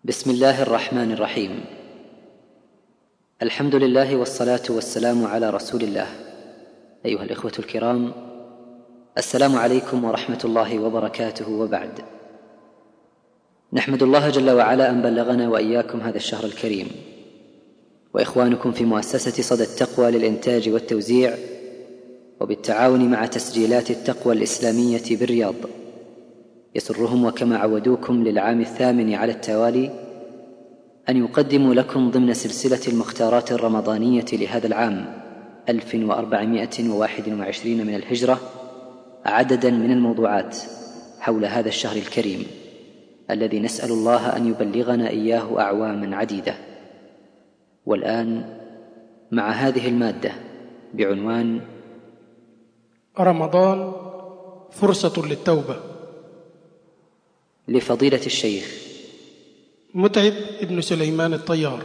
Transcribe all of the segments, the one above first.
بسم الله الرحمن الرحيم. الحمد لله والصلاة والسلام على رسول الله. أيها الإخوة الكرام، السلام عليكم ورحمة الله وبركاته، وبعد. نحمد الله جل وعلا أن بلغنا وإياكم هذا الشهر الكريم، وإخوانكم في مؤسسة صدى التقوى للإنتاج والتوزيع وبالتعاون مع تسجيلات التقوى الإسلامية بالرياض يسرهم وكما عودوكم للعام 8 على التوالي أن يقدموا لكم ضمن سلسلة المختارات الرمضانية لهذا العام 1421 من الهجرة عددا من الموضوعات حول هذا الشهر الكريم الذي نسأل الله أن يبلغنا إياه أعواما عديدة. والآن مع هذه المادة بعنوان رمضان فرصة للتوبة، لفضيلة الشيخ متعب ابن سليمان الطيار.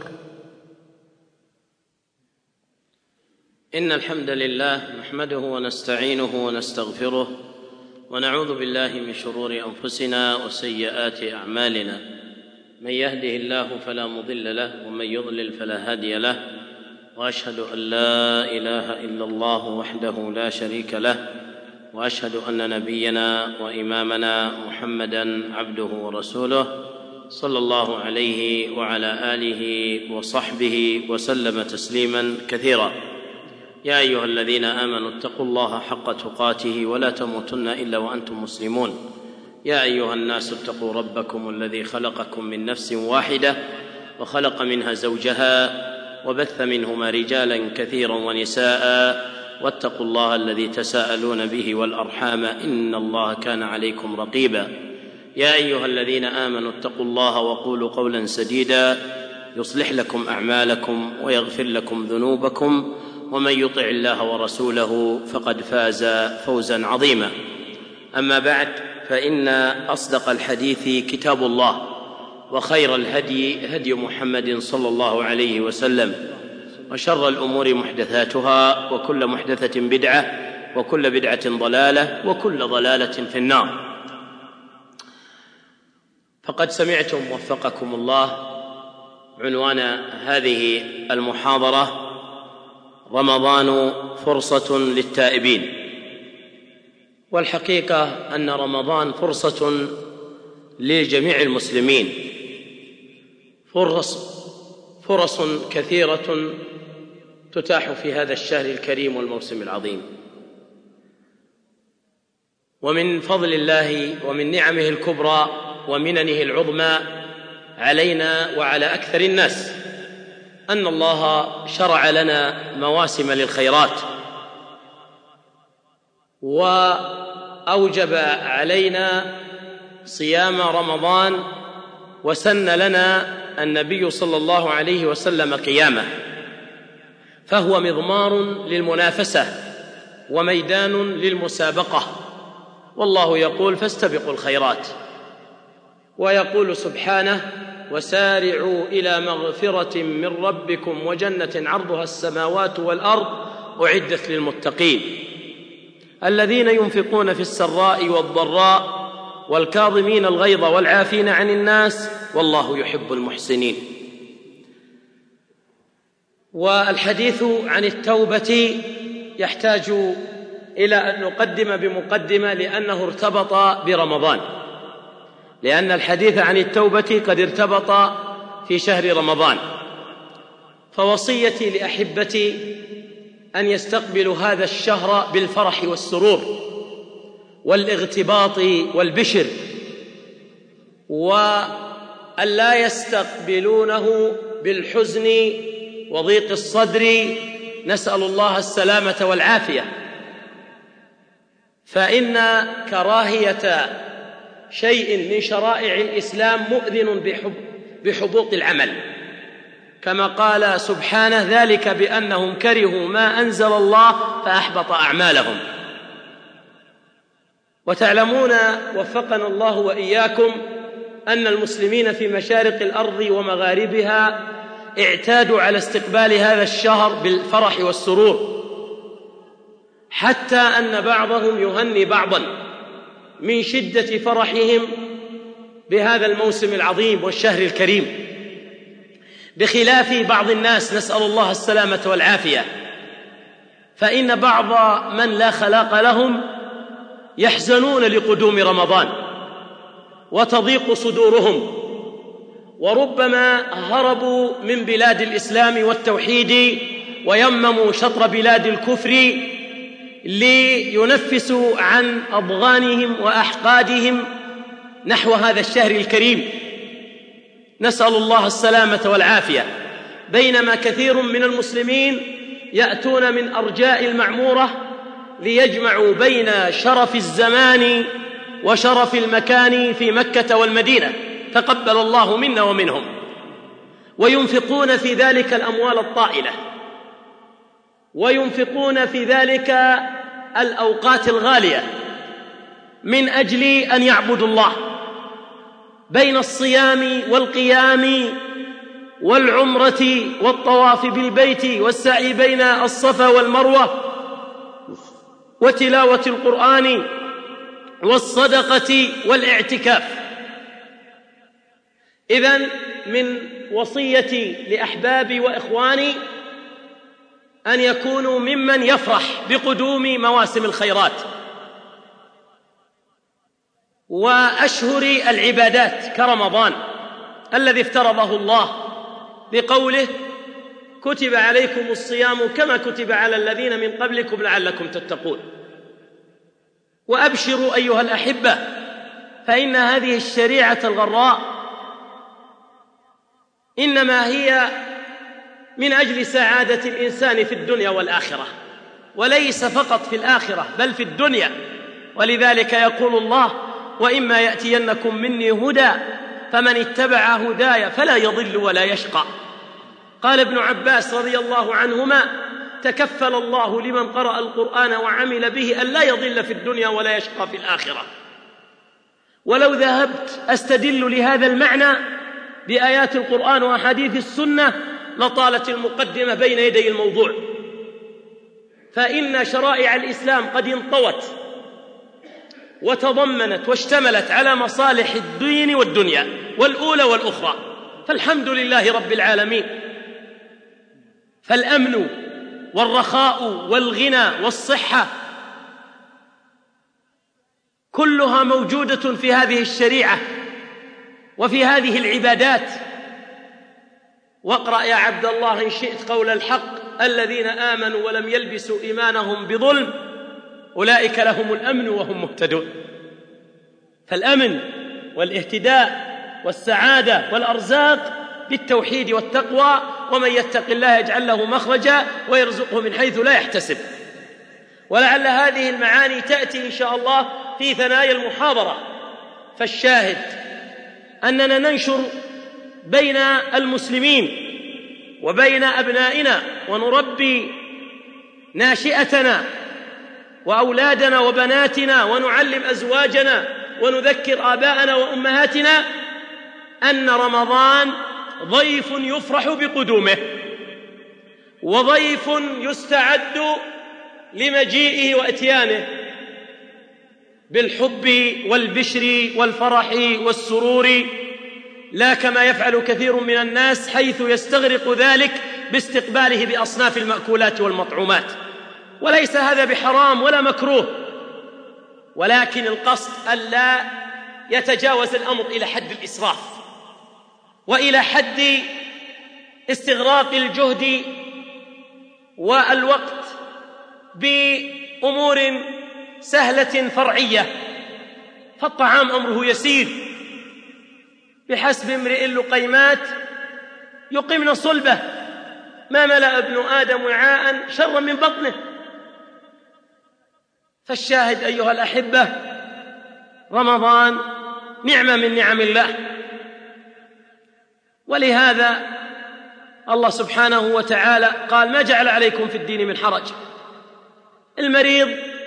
إن الحمد لله نحمده ونستعينه ونستغفره ونعوذ بالله من شرور أنفسنا وسيئات أعمالنا، من يهده الله فلا مضل له ومن يضلل فلا هادي له، وأشهد أن لا إله إلا الله وحده لا شريك له، وأشهد أن نبينا وإمامنا محمدًا عبده ورسوله صلى الله عليه وعلى آله وصحبه وسلم تسليماً كثيراً. يا أيها الذين آمنوا اتقوا الله حق تقاته ولا تموتن إلا وأنتم مسلمون. يا أيها الناس اتقوا ربكم الذي خلقكم من نفس واحدة وخلق منها زوجها وبث منهما رجالاً كثيراً ونساء، واتقوا الله الذي تساءلون به والأرحام إن الله كان عليكم رقيبا. يا أيها الذين آمنوا اتقوا الله وقولوا قولا سديدا يصلح لكم أعمالكم ويغفر لكم ذنوبكم، ومن يطع الله ورسوله فقد فاز فوزا عظيما. أما بعد، فإن أصدق الحديث كتاب الله، وخير الهدي هدي محمد صلى الله عليه وسلم، وشر الأمور محدثاتها، وكل محدثة بدعة، وكل بدعة ضلالة، وكل ضلالة في النار. فقد سمعتم وفقكم الله عنوان هذه المحاضرة: رمضان فرصة للتائبين. والحقيقة أن رمضان فرصة لجميع المسلمين، فرص كثيرة تتاح في هذا الشهر الكريم والموسم العظيم. ومن فضل الله ومن نعمه الكبرى ومننه العظمى علينا وعلى أكثر الناس أن الله شرع لنا مواسم للخيرات، وأوجب علينا صيام رمضان، وسن لنا النبي صلى الله عليه وسلم قيامه، فهو مضمار للمنافسة وميدان للمسابقة. والله يقول: فاستبقوا الخيرات، ويقول سبحانه: وسارعوا إلى مغفرة من ربكم وجنة عرضها السماوات والأرض أعدت للمتقين الذين ينفقون في السراء والضراء والكاظمين الغيظ والعافين عن الناس والله يحب المحسنين. والحديث عن التوبة يحتاج إلى أن نقدم بمقدمة، لأنه ارتبط برمضان، لأن الحديث عن التوبة قد ارتبط في شهر رمضان. فوصيتي لأحبتي أن يستقبلوا هذا الشهر بالفرح والسرور والاغتباط والبشر، وأن لا يستقبلونه بالحزن وضيق الصدر، نسأل الله السلامة والعافية. فإن كراهية شيء من شرائع الإسلام مؤذن بحبوط العمل، كما قال سبحانه: ذلك بأنهم كرهوا ما أنزل الله فأحبط أعمالهم. وتعلمون وفقنا الله وإياكم أن المسلمين في مشارق الأرض ومغاربها اعتادوا على استقبال هذا الشهر بالفرح والسرور، حتى أن بعضهم يهني بعضا من شدة فرحهم بهذا الموسم العظيم والشهر الكريم، بخلاف بعض الناس، نسأل الله السلامة والعافية، فإن بعض من لا خلاق لهم يحزنون لقدوم رمضان وتضيق صدورهم، وربما هربوا من بلاد الإسلام والتوحيد ويمموا شطر بلاد الكفر لينفسوا عن أضغانهم وأحقادهم نحو هذا الشهر الكريم، نسأل الله السلامة والعافية، بينما كثير من المسلمين يأتون من أرجاء المعمورة ليجمعوا بين شرف الزمان وشرف المكان في مكة والمدينة، تقبل الله منا ومنهم، وينفقون في ذلك الأموال الطائلة، وينفقون في ذلك الأوقات الغالية من أجل أن يعبدوا الله بين الصيام والقيام والعمرة والطواف بالبيت والسعي بين الصفا والمروة وتلاوة القرآن والصدقة والاعتكاف. إذن من وصيتي لأحبابي وإخواني أن يكونوا ممن يفرح بقدوم مواسم الخيرات وأشهر العبادات كرمضان الذي افترضه الله بقوله: كتب عليكم الصيام كما كتب على الذين من قبلكم لعلكم تتقون. وأبشروا أيها الأحبة، فإن هذه الشريعة الغراء إنما هي من أجل سعادة الإنسان في الدنيا والآخرة، وليس فقط في الآخرة بل في الدنيا. ولذلك يقول الله: وإما يأتينكم مني هدى فمن اتبع هداي فلا يضل ولا يشقى. قال ابن عباس رضي الله عنهما: تكفل الله لمن قرأ القرآن وعمل به أن لا يضل في الدنيا ولا يشقى في الآخرة. ولو ذهبت أستدل لهذا المعنى بآيات القرآن وأحاديث السنة لطالت المقدمة بين يدي الموضوع، فإن شرائع الإسلام قد انطوت وتضمنت واشتملت على مصالح الدين والدنيا والأولى والأخرى، فالحمد لله رب العالمين. فالأمن والرخاء والغنى والصحة كلها موجودة في هذه الشريعة وفي هذه العبادات. واقرأ يا عبد الله إن شئت قول الحق: الذين آمنوا ولم يلبسوا إيمانهم بظلم أولئك لهم الأمن وهم مهتدون. فالأمن والاهتداء والسعادة والأرزاق بالتوحيد والتقوى، ومن يتق الله يجعل له مخرجا ويرزقه من حيث لا يحتسب. ولعل هذه المعاني تأتي إن شاء الله في ثنايا المحاضرة. فالشاهد أننا ننشر بين المسلمين وبين أبنائنا ونربي ناشئتنا وأولادنا وبناتنا ونعلم أزواجنا ونذكر آباءنا وأمهاتنا أن رمضان ضيف يفرح بقدومه، وضيف يستعد لمجيئه وأتيانه بالحب والبشر والفرح والسرور، لا كما يفعل كثير من الناس حيث يستغرق ذلك باستقباله بأصناف المأكولات والمطعومات. وليس هذا بحرام ولا مكروه، ولكن القصد ألا يتجاوز الأمر إلى حد الإسراف وإلى حد استغراق الجهد والوقت بأمور سهلة فرعية. فالطعام أمره يسير، بحسب امرئ لقيمات يقمن صلبه، ما ملأ ابن آدم وعاء شرا من بطنه. فالشاهد أيها الأحبة، رمضان نعمة من نعم الله، ولهذا الله سبحانه وتعالى قال: ما جعل عليكم في الدين من حرج. المريض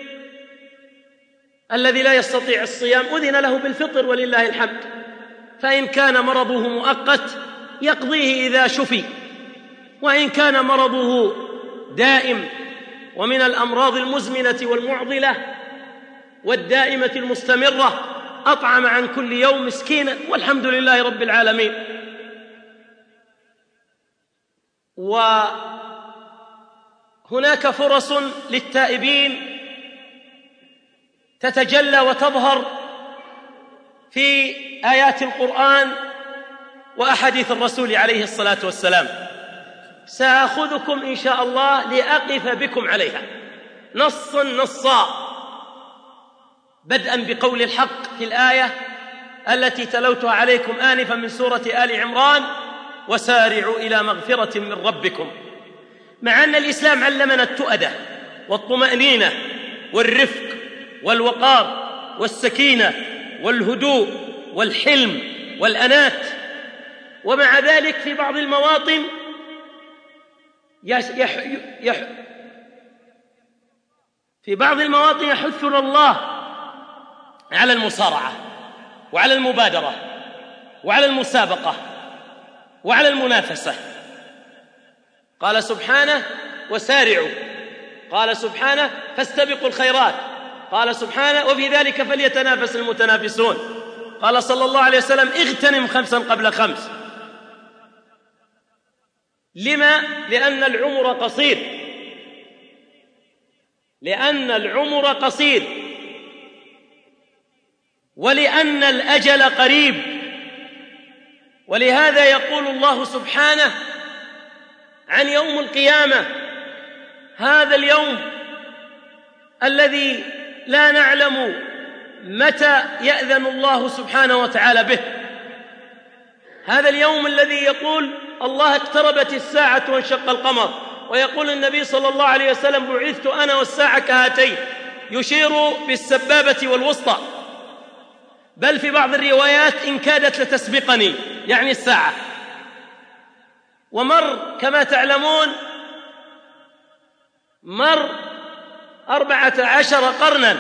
الذي لا يستطيع الصيام أذن له بالفطر ولله الحمد، فإن كان مرضه مؤقت يقضيه إذا شفي، وإن كان مرضه دائم ومن الأمراض المزمنة والمعضلة والدائمة المستمرة أطعم عن كل يوم مسكينا، والحمد لله رب العالمين. وهناك فرص للتائبين تتجلى وتظهر في آيات القرآن وأحاديث الرسول عليه الصلاة والسلام. سآخذكم إن شاء الله لأقف بكم عليها نصا، بدءا بقول الحق في الآية التي تلوتها عليكم آنفا من سورة آل عمران: وسارعوا إلى مغفرة من ربكم. مع أن الإسلام علمنا التؤدة والطمأنينة والرفق والوقار والسكينة والهدوء والحلم والأنات، ومع ذلك في بعض المواطن يحثنا الله على المصارعة وعلى المبادرة وعلى المسابقة وعلى المنافسة. قال سبحانه: وسارعوا. قال سبحانه: فاستبقوا الخيرات. قال سبحانه: وفي ذلك فليتنافس المتنافسون. قال صلى الله عليه وسلم: اغتنم 5 قبل 5. لما؟ لأن العمر قصير، لأن العمر قصير، ولأن الأجل قريب. ولهذا يقول الله سبحانه عن يوم القيامة: هذا اليوم الذي لا نعلم متى يأذن الله سبحانه وتعالى به، هذا اليوم الذي يقول الله: اقتربت الساعة وانشق القمر، ويقول النبي صلى الله عليه وسلم: بعثت أنا والساعة كهاتين، يشير بالسبابة والوسطى، بل في بعض الروايات: إن كادت لتسبقني، يعني الساعة. ومر كما تعلمون 14 قرنا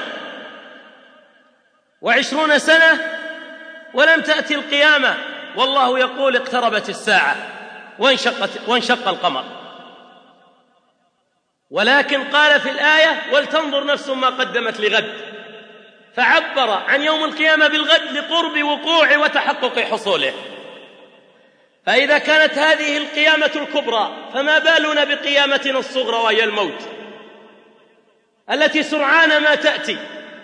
و20 سنة ولم تأتي القيامة، والله يقول: اقتربت الساعة وانشق القمر. ولكن قال في الآية: ولتنظر نفس ما قدمت لغد، فعبر عن يوم القيامة بالغد لقرب وقوع وتحقق حصوله. فإذا كانت هذه القيامة الكبرى، فما بالنا بقيامتنا الصغرى وهي الموت، التي سرعان ما تأتي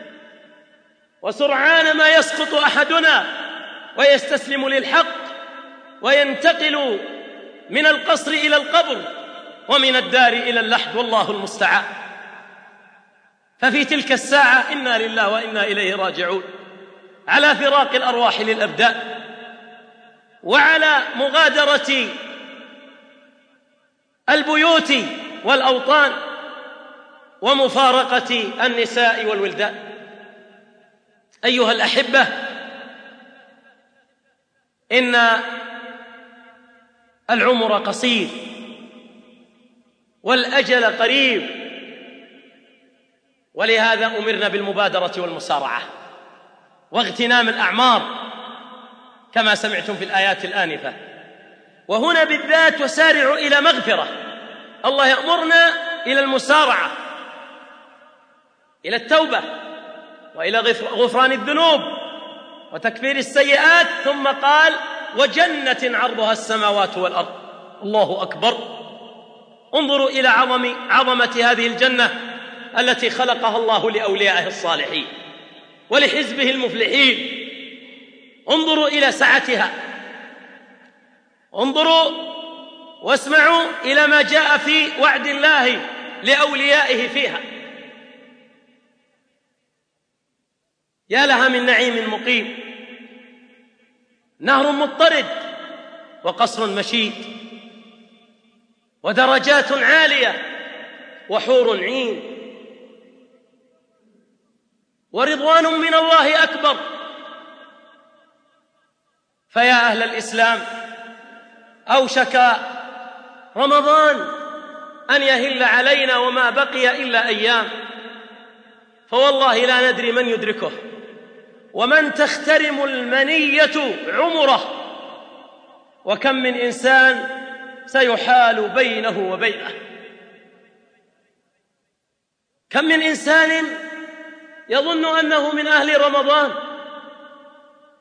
وسرعان ما يسقط أحدنا ويستسلم للحق وينتقل من القصر إلى القبر ومن الدار إلى اللحد، والله المستعان. ففي تلك الساعة إنا لله وإنا إليه راجعون، على فراق الأرواح للأبدان، وعلى مغادرة البيوت والأوطان، ومفارقة النساء والولدان. أيها الأحبة، إن العمر قصير والأجل قريب، ولهذا أمرنا بالمبادرة والمسارعة واغتنام الأعمار كما سمعتم في الآيات الآنفة. وهنا بالذات: وسارعوا إلى مغفرة. الله يأمرنا إلى المسارعة، إلى التوبة، وإلى غفران الذنوب وتكفير السيئات، ثم قال: وجنة عرضها السماوات والأرض. الله أكبر! انظروا إلى عظمة هذه الجنة التي خلقها الله لأوليائه الصالحين ولحزبه المفلحين. انظروا إلى سعتها، انظروا واسمعوا إلى ما جاء في وعد الله لأوليائه فيها. يا لها من نعيم مقيم، نهر مضطرد وقصر مشيد ودرجات عالية وحور عين ورضوان من الله أكبر. فيا أهل الإسلام، أوشك رمضان أن يهل علينا وما بقي إلا أيام، فوالله لا ندري من يدركه ومن تخترم المنية عمره، وكم من إنسان سيحال بينه وبينه. كم من إنسان يظن أنه من أهل رمضان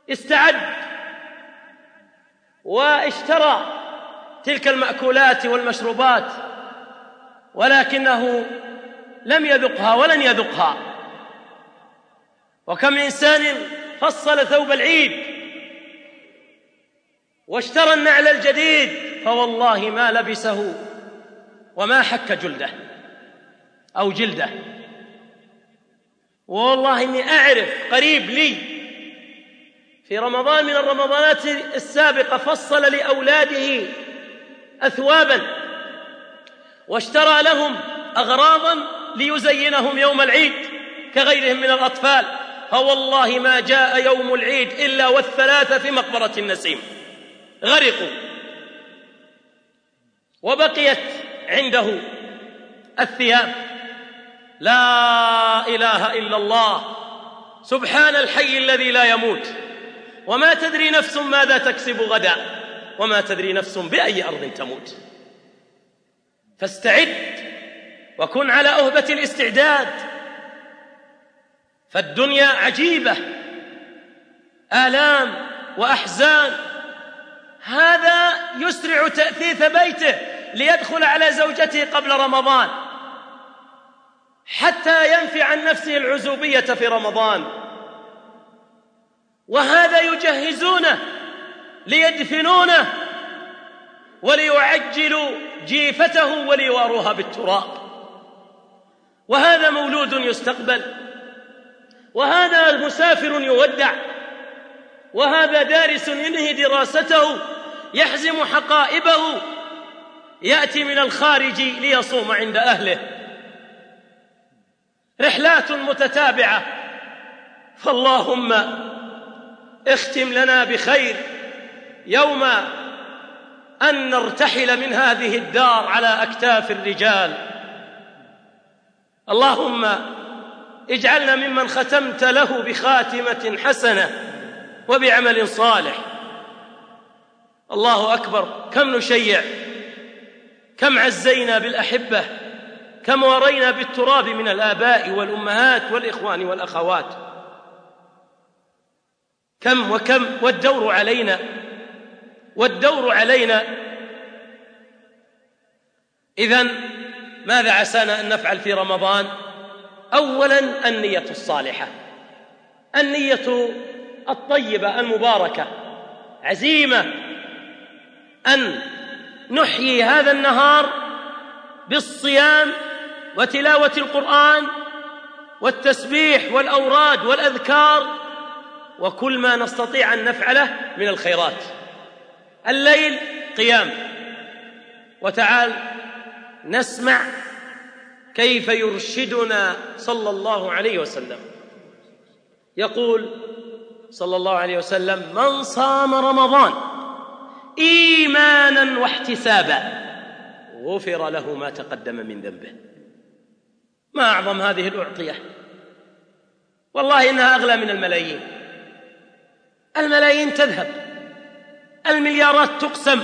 استعد واشترى تلك المأكولات والمشروبات، ولكنه لم يذقها ولن يذقها. وكم إنسان فصل ثوب العيد واشترى النعل الجديد فوالله ما لبسه وما حك جلده أو جلده. والله إني أعرف قريب لي في رمضان من الرمضانات السابقة فصل لأولاده أثوابا واشترى لهم أغراضا ليزينهم يوم العيد كغيرهم من الأطفال، فوالله ما جاء يوم العيد إلا والثلاثة في مقبرة النسيم غرقوا، وبقيت عنده الثياب. لا إله إلا الله، سبحان الحي الذي لا يموت، وما تدري نفس ماذا تكسب غدا، وما تدري نفس بأي أرض تموت. فاستعد وكن على أهبة الاستعداد، فالدنيا عجيبة، آلام وأحزان. هذا يسرع تأثيث بيته ليدخل على زوجته قبل رمضان حتى ينفي عن نفسه العزوبية في رمضان، وهذا يجهزونه ليدفنونه وليعجلوا جيفته وليواروها بالتراب. وهذا مولود يستقبل، وهذا مسافر يودع، وهذا دارس ينهي دراسته يحزم حقائبه يأتي من الخارج ليصوم عند أهله. رحلات متتابعة، فاللهم اختم لنا بخير يوم أن نرتحل من هذه الدار على أكتاف الرجال. اللهم اجعلنا ممن ختمت له بخاتمة حسنة وبعمل صالح. الله أكبر، كم نشيع، كم عزينا بالأحبة، كم ورينا بالتراب من الآباء والأمهات والإخوان والأخوات، كم وكم، والدور علينا والدور علينا. إذن ماذا عسانا أن نفعل في رمضان؟ أولاً النية الصالحة، النية الطيبة المباركة، عزيمة أن نحيي هذا النهار بالصيام وتلاوة القرآن والتسبيح والأوراد والأذكار وكل ما نستطيع أن نفعله من الخيرات. الليل قيام، وتعال نسمع كيف يرشدنا صلى الله عليه وسلم. يقول صلى الله عليه وسلم: من صام رمضان إيمانا واحتسابا غفر له ما تقدم من ذنبه. ما أعظم هذه الأعطية، والله إنها أغلى من الملايين. الملايين تذهب، المليارات تقسم.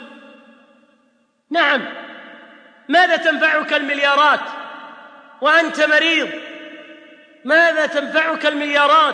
نعم، ماذا تنفعك المليارات وأنت مريض؟ ماذا تنفعك المليارات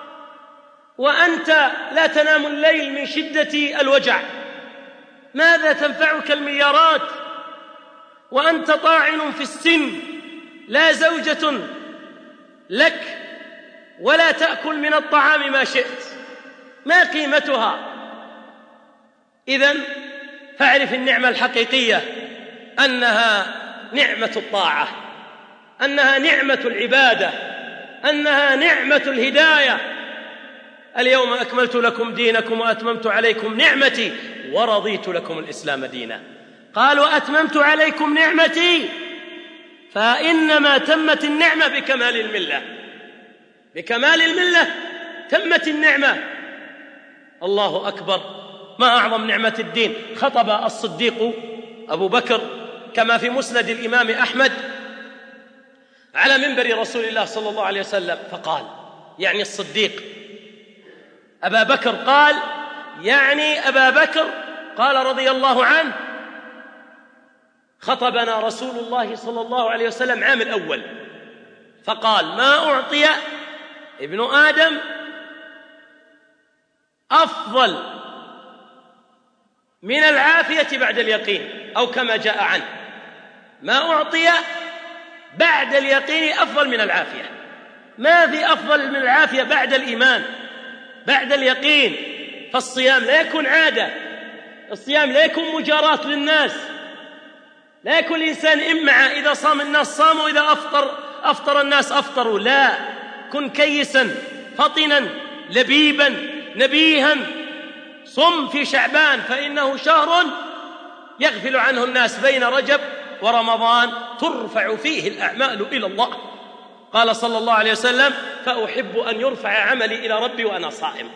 وأنت لا تنام الليل من شدة الوجع؟ ماذا تنفعك المليارات وأنت طاعن في السن، لا زوجة لك ولا تأكل من الطعام ما شئت؟ ما قيمتها؟ إذن فاعرف النعمة الحقيقية أنها نعمة الطاعة، أنها نعمة العبادة، أنها نعمة الهداية. اليوم أكملت لكم دينكم وأتممت عليكم نعمتي ورضيت لكم الإسلام دينا. قالوا: أتممت عليكم نعمتي، فإنما تمت النعمة بكمال الملة، بكمال الملة تمت النعمة. الله أكبر، ما أعظم نعمة الدين. خطب الصديق أبو بكر كما في مسند الإمام أحمد على منبر رسول الله صلى الله عليه وسلم، فقال، يعني الصديق أبا بكر، قال يعني أبا بكر، قال رضي الله عنه: خطبنا رسول الله صلى الله عليه وسلم عام الأول فقال: ما أعطي ابن آدم أفضل من العافية بعد اليقين، أو كما جاء عنه: ما أعطي بعد اليقين أفضل من العافية. ما في أفضل من العافية بعد الإيمان، بعد اليقين. فالصيام لا يكون عادة، الصيام لا يكون مجاراة للناس، لا يكون الإنسان إمعة، إذا صام الناس صاموا وإذا أفطر الناس أفطروا. لا، كن كيسا فطنا لبيبا نبيها. صم في شعبان فإنه شهر يغفل عنه الناس، بين رجب ورمضان ترفع فيه الأعمال إلى الله. قال صلى الله عليه وسلم: فأحب أن يرفع عملي إلى ربي وأنا صائم.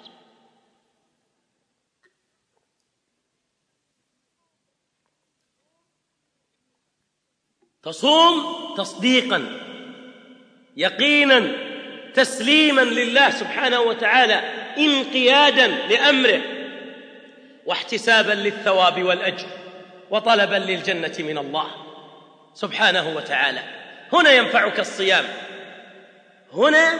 تصوم تصديقا يقينا تسليما لله سبحانه وتعالى، انقيادا لأمره، واحتسابا للثواب والأجر، وطلبا للجنة من الله سبحانه وتعالى. هنا ينفعك الصيام، هنا.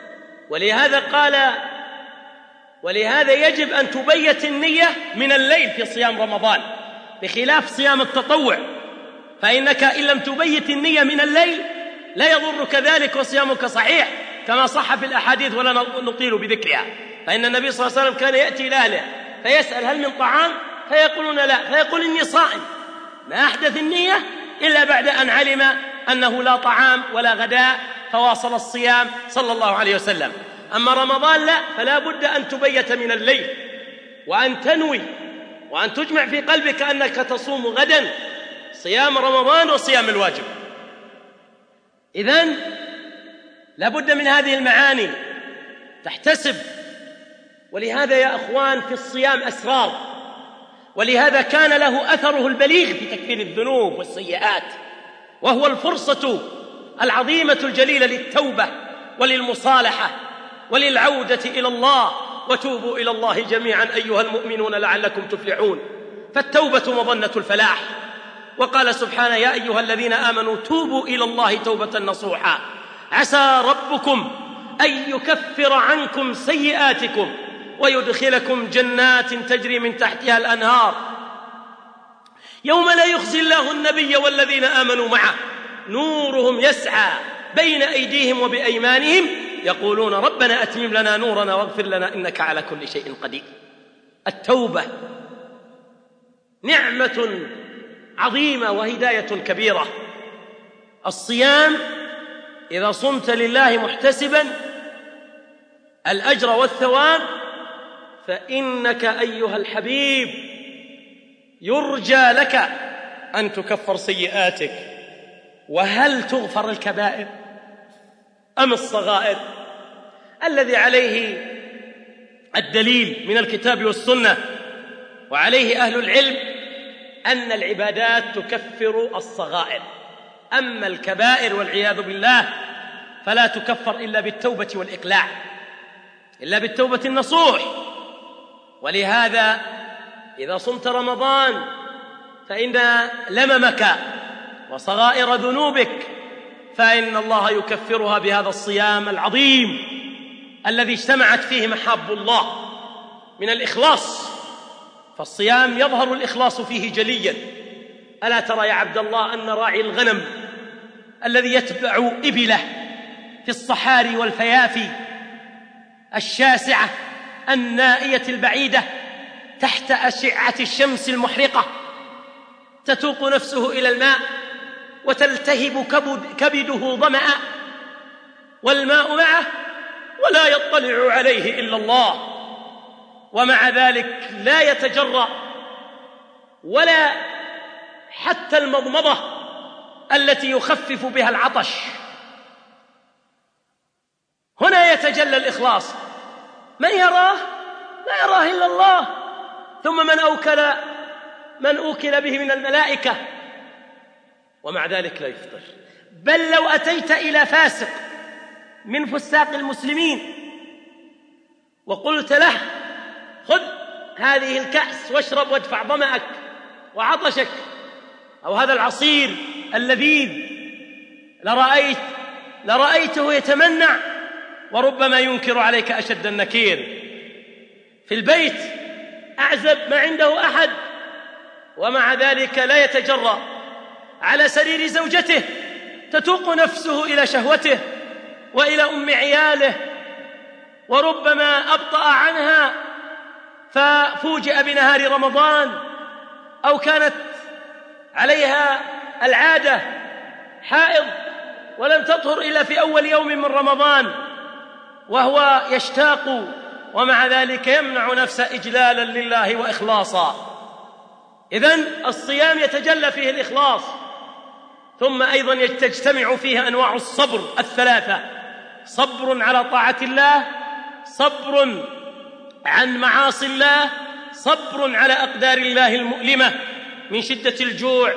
ولهذا يجب أن تبيت النية من الليل في صيام رمضان، بخلاف صيام التطوع، فإنك إن لم تبيت النية من الليل لا يضرك ذلك وصيامك صحيح، كما صح في الأحاديث ولا نطيل بذكرها. فإن النبي صلى الله عليه وسلم كان يأتي إلى أهله فيسأل: هل من طعام؟ فيقولون: لا. فيقول: إني صائم. ما أحدث النية إلا بعد أن علم أنه لا طعام ولا غداء، فواصل الصيام صلى الله عليه وسلم. أما رمضان لا، فلا بد أن تبيت من الليل، وأن تنوي، وأن تجمع في قلبك أنك تصوم غدا صيام رمضان وصيام الواجب. إذن لا بد من هذه المعاني تحتسب. ولهذا يا أخوان في الصيام أسرار، ولهذا كان له أثره البليغ في تكفير الذنوب والسيئات، وهو الفرصة العظيمة الجليلة للتوبة وللمصالحة وللعودة إلى الله. وتوبوا إلى الله جميعا أيها المؤمنون لعلكم تفلحون، فالتوبة مظنة الفلاح. وقال سبحانه: يا أيها الذين آمنوا توبوا إلى الله توبة نصوحا عسى ربكم أن يكفر عنكم سيئاتكم ويدخلكم جنات تجري من تحتها الأنهار يوم لا يخزي الله النبي والذين آمنوا معه نورهم يسعى بين أيديهم وبأيمانهم يقولون ربنا أتمم لنا نورنا واغفر لنا إنك على كل شيء قدير. التوبة نعمة عظيمة وهداية كبيرة. الصيام إذا صمت لله محتسبا الأجر والثواب فإنك أيها الحبيب يرجى لك أن تكفر سيئاتك. وهل تغفر الكبائر أم الصغائر؟ الذي عليه الدليل من الكتاب والسنة وعليه أهل العلم أن العبادات تكفر الصغائر، أما الكبائر والعياذ بالله فلا تكفر إلا بالتوبة والإقلاع، إلا بالتوبة النصوح. ولهذا إذا صمت رمضان فإن لممك وصغائر ذنوبك فإن الله يكفرها بهذا الصيام العظيم الذي اجتمعت فيه محاب الله من الإخلاص. فالصيام يظهر الإخلاص فيه جليا. ألا ترى يا عبد الله أن راعي الغنم الذي يتبع إبله في الصحاري والفيافي الشاسعة النائية البعيدة تحت أشعة الشمس المحرقة تتوق نفسه إلى الماء وتلتهب كبده ظمأ والماء معه ولا يطلع عليه إلا الله، ومع ذلك لا يتجرأ ولا حتى المضمضة التي يخفف بها العطش. هنا يتجلى الإخلاص. من يراه؟ لا يراه إلا الله. ثم من أوكل به من الملائكة، ومع ذلك لا يفطر. بل لو أتيت إلى فاسق من فساق المسلمين وقلت له خذ هذه الكأس واشرب وادفع ظمأك وعطشك، أو هذا العصير اللذيذ، لرأيته يتمنع وربما ينكر عليك أشد النكير. في البيت أعزب ما عنده أحد، ومع ذلك لا يتجرأ على سرير زوجته، تتوق نفسه إلى شهوته وإلى أم عياله، وربما أبطأ عنها ففوجئ بنهار رمضان، أو كانت عليها العادة حائض ولم تطهر إلا في أول يوم من رمضان، وهو يشتاق، ومع ذلك يمنع نفسه إجلالا لله وإخلاصا. إذن الصيام يتجلى فيه الإخلاص، ثم أيضا تجتمع فيه أنواع الصبر الثلاثة: صبر على طاعة الله، صبر عن معاصي الله، صبر على أقدار الله المؤلمة من شدة الجوع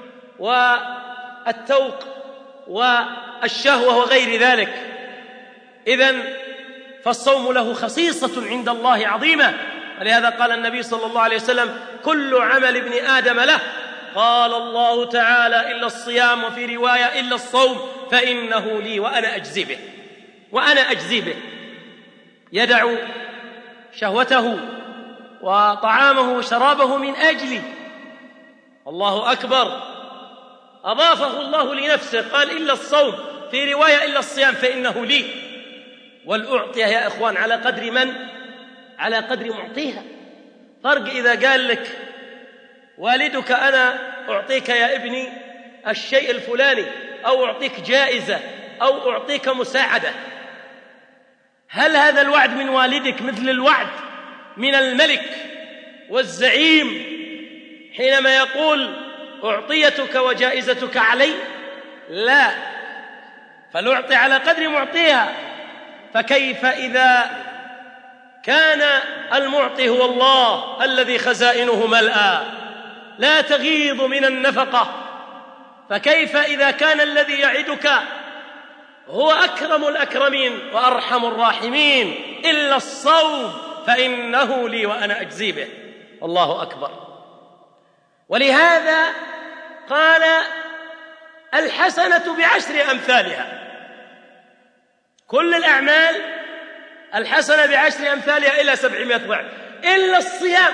والتوق والشهوة وغير ذلك. إذن فالصوم له خصيصة عند الله عظيمة، ولهذا قال النبي صلى الله عليه وسلم: كل عمل ابن آدم له، قال الله تعالى: إلا الصيام، وفي رواية: إلا الصوم فإنه لي وأنا أجزي به. وأنا أجزي به، يدع شهوته وطعامه وشرابه من أجلي. الله أكبر، أضافه الله لنفسه، قال: إلا الصوم، في رواية: إلا الصيام فإنه لي. والأعطية يا إخوان على قدر من؟ على قدر معطيها. فرق إذا قال لك والدك: أنا أعطيك يا ابني الشيء الفلاني، أو أعطيك جائزة، أو أعطيك مساعدة، هل هذا الوعد من والدك مثل الوعد من الملك والزعيم حينما يقول: أعطيتك وجائزتك علي؟ لا، فالأعطي على قدر معطيها. فكيف إذا كان المعطي هو الله الذي خزائنه ملأى لا تغيض من النفقة؟ فكيف إذا كان الذي يعدك هو أكرم الأكرمين وأرحم الراحمين؟ إلا الصوم فإنه لي وأنا أجزي به. الله أكبر. ولهذا قال: الحسنة بعشر أمثالها. كل الأعمال الحسنة بعشر أمثالها إلى 700 ضعف، إلا الصيام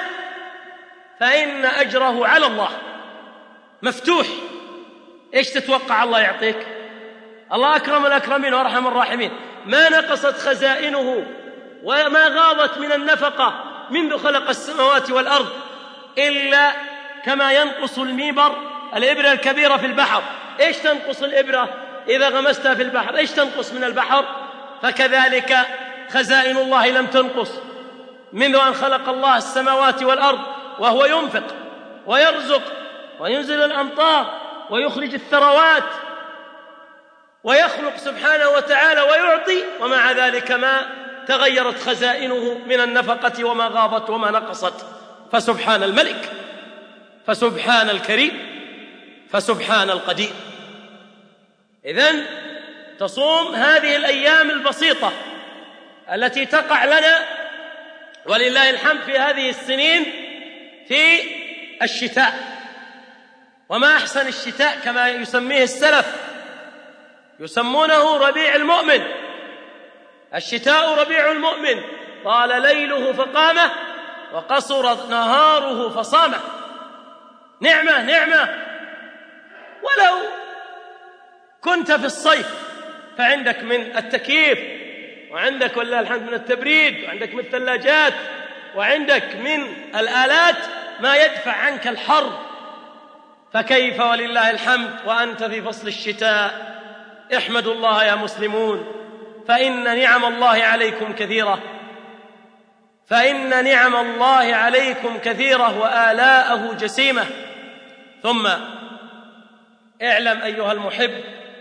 فإن أجره على الله مفتوح. إيش تتوقع الله يعطيك؟ الله أكرم الأكرمين وأرحم الراحمين، ما نقصت خزائنه وما غاضت من النفقة منذ خلق السماوات والأرض إلا كما ينقص الميبر الإبرة الكبيرة في البحر. إيش تنقص الإبرة إذا غمستها في البحر؟ إيش تنقص من البحر؟ فكذلك خزائن الله لم تنقص منذ أن خلق الله السماوات والأرض، وهو ينفق ويرزق وينزل الأمطار ويخرج الثروات ويخلق سبحانه وتعالى ويعطي، ومع ذلك ما تغيرت خزائنه من النفقة وما غابت وما نقصت. فسبحان الملك، فسبحان الكريم، فسبحان القدير. إذن تصوم هذه الأيام البسيطة التي تقع لنا ولله الحمد في هذه السنين في الشتاء. وما أحسن الشتاء كما يسميه السلف، يسمونه ربيع المؤمن. الشتاء ربيع المؤمن، طال ليله فقامه وقصر نهاره فصامه. نعمة نعمة. ولو كنت في الصيف فعندك من التكييف، وعندك ولله الحمد من التبريد، وعندك من الثلاجات، وعندك من الآلات ما يدفع عنك الحر، فكيف ولله الحمد وأنت في فصل الشتاء؟ احمدوا الله يا مسلمون، فإن نعم الله عليكم كثيرة، فإن نعم الله عليكم كثيرة وآلاءه جسيمة. ثم اعلم أيها المحب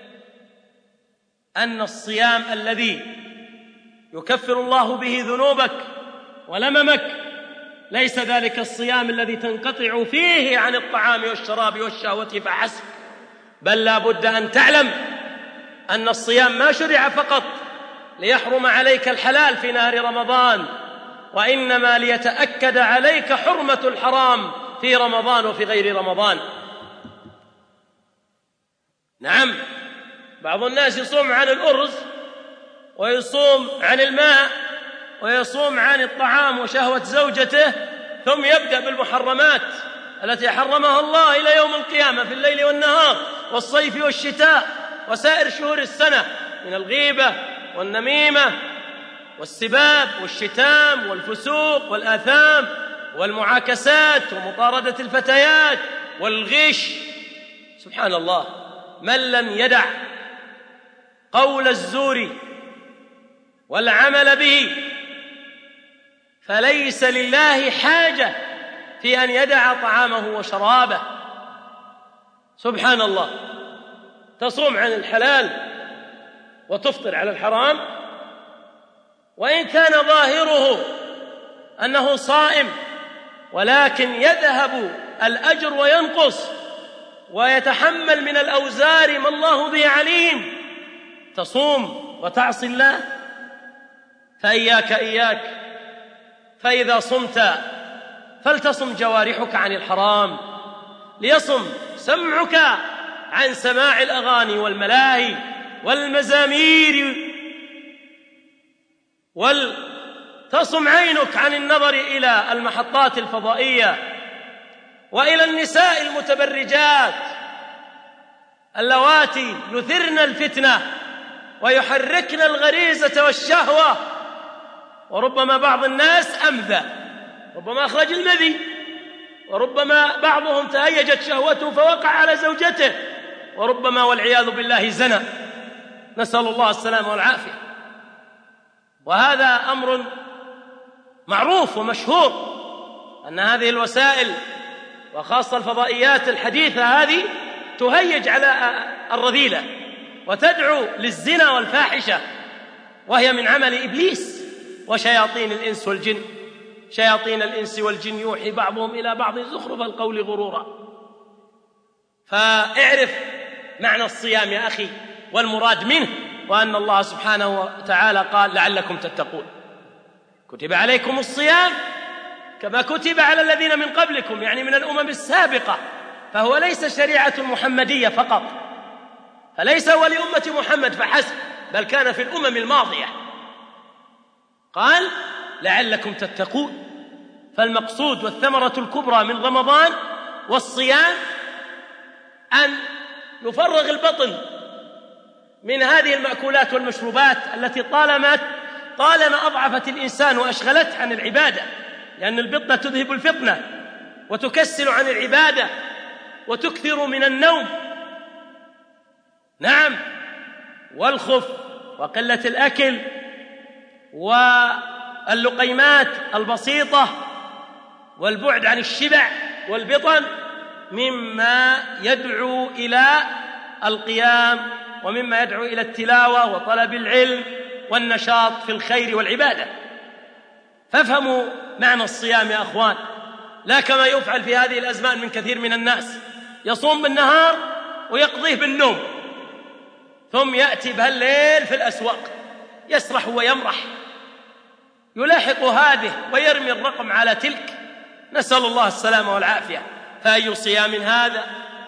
أن الصيام الذي يكفر الله به ذنوبك ولممك ليس ذلك الصيام الذي تنقطع فيه عن الطعام والشراب والشهوة فحسب، بل لا بد أن تعلم أن الصيام ما شرع فقط ليحرم عليك الحلال في نهار رمضان، وإنما ليتأكد عليك حرمة الحرام في رمضان وفي غير رمضان. نعم، بعض الناس يصوم عن الأرز ويصوم عن الماء ويصوم عن الطعام وشهوة زوجته، ثم يبدأ بالمحرمات التي حرمها الله إلى يوم القيامة في الليل والنهار والصيف والشتاء وسائر شهور السنة، من الغيبة والنميمة والسباب والشتام والفسوق والآثام والمعاكسات ومطاردة الفتيات والغش. سبحان الله، من لم يدع قول الزور والعمل به فليس لله حاجة في أن يدع طعامه وشرابه. سبحان الله، تصوم عن الحلال وتفطر على الحرام، وإن كان ظاهره أنه صائم ولكن يذهب الأجر وينقص ويتحمل من الأوزار ما الله به عليم. تصوم وتعصي الله، فإياك فإذا صمت فلتصم جوارحك عن الحرام، ليصم سمعك عن سماع الأغاني والملاهي والمزامير، ولتصم عينك عن النظر إلى المحطات الفضائية وإلى النساء المتبرجات اللواتي يثرن الفتنة ويحركن الغريزة والشهوة. وربما بعض الناس أمذى، ربما أخرج المذي، وربما بعضهم تهيجت شهوته فوقع على زوجته، وربما والعياذ بالله زنى، نسأل الله السلامة والعافية. وهذا أمر معروف ومشهور أن هذه الوسائل وخاصة الفضائيات الحديثة هذه تهيج على الرذيلة وتدعو للزنا والفاحشة، وهي من عمل إبليس وشياطين الإنس والجن. شياطين الإنس والجن يوحي بعضهم إلى بعض زخرف القول غرورا. فاعرف معنى الصيام يا أخي والمراد منه، وأن الله سبحانه وتعالى قال لعلكم تتقون. كتب عليكم الصيام كما كتب على الذين من قبلكم، يعني من الأمم السابقة، فهو ليس شريعة محمدية فقط، فليس هو لأمة محمد فحسب، بل كان في الأمم الماضية. قال لعلكم تتقون. فالمقصود والثمرة الكبرى من رمضان والصيام أن يفرغ البطن من هذه المأكولات والمشروبات التي طالما أضعفت الإنسان وأشغلته عن العبادة، لأن البطنة تذهب الفطنة وتكسل عن العبادة وتكثر من النوم. نعم، والخف وقلة الأكل واللقيمات البسيطة والبعد عن الشبع والبطن مما يدعو إلى القيام ومما يدعو إلى التلاوة وطلب العلم والنشاط في الخير والعبادة. فافهموا معنى الصيام يا أخوان، لا كما يفعل في هذه الأزمان من كثير من الناس، يصوم بالنهار ويقضيه بالنوم، ثم يأتي بهالليل في الأسواق يسرح ويمرح، يلاحق هذه ويرمي الرقم على تلك، نسأل الله السلامة والعافية. فأي صيام هذا؟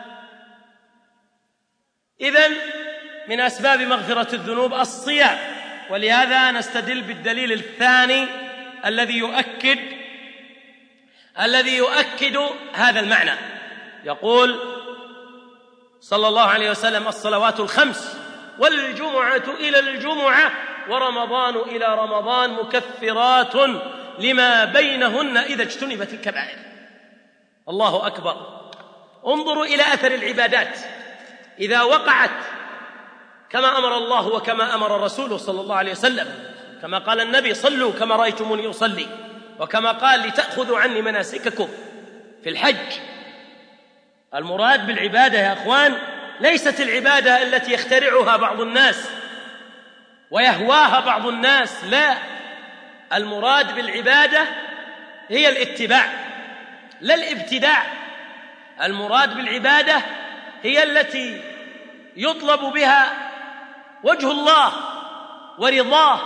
إذن من أسباب مغفرة الذنوب الصيام، ولهذا نستدل بالدليل الثاني الذي يؤكد هذا المعنى. يقول صلى الله عليه وسلم: الصلوات الخمس والجمعة إلى الجمعة ورمضان إلى رمضان مكفرات لما بينهن إذا اجتنبت الكبائر. الله أكبر. انظروا إلى أثر العبادات إذا وقعت كما أمر الله وكما أمر رسوله صلى الله عليه وسلم، كما قال النبي: صلوا كما رأيتموني أصلي، وكما قال: لتأخذوا عني مناسككم في الحج. المراد بالعبادة يا أخوان ليست العبادة التي يخترعها بعض الناس ويهواها بعض الناس، لا، المراد بالعبادة هي الاتباع لا الابتداع. المراد بالعبادة هي التي يطلب بها وجه الله ورضاه،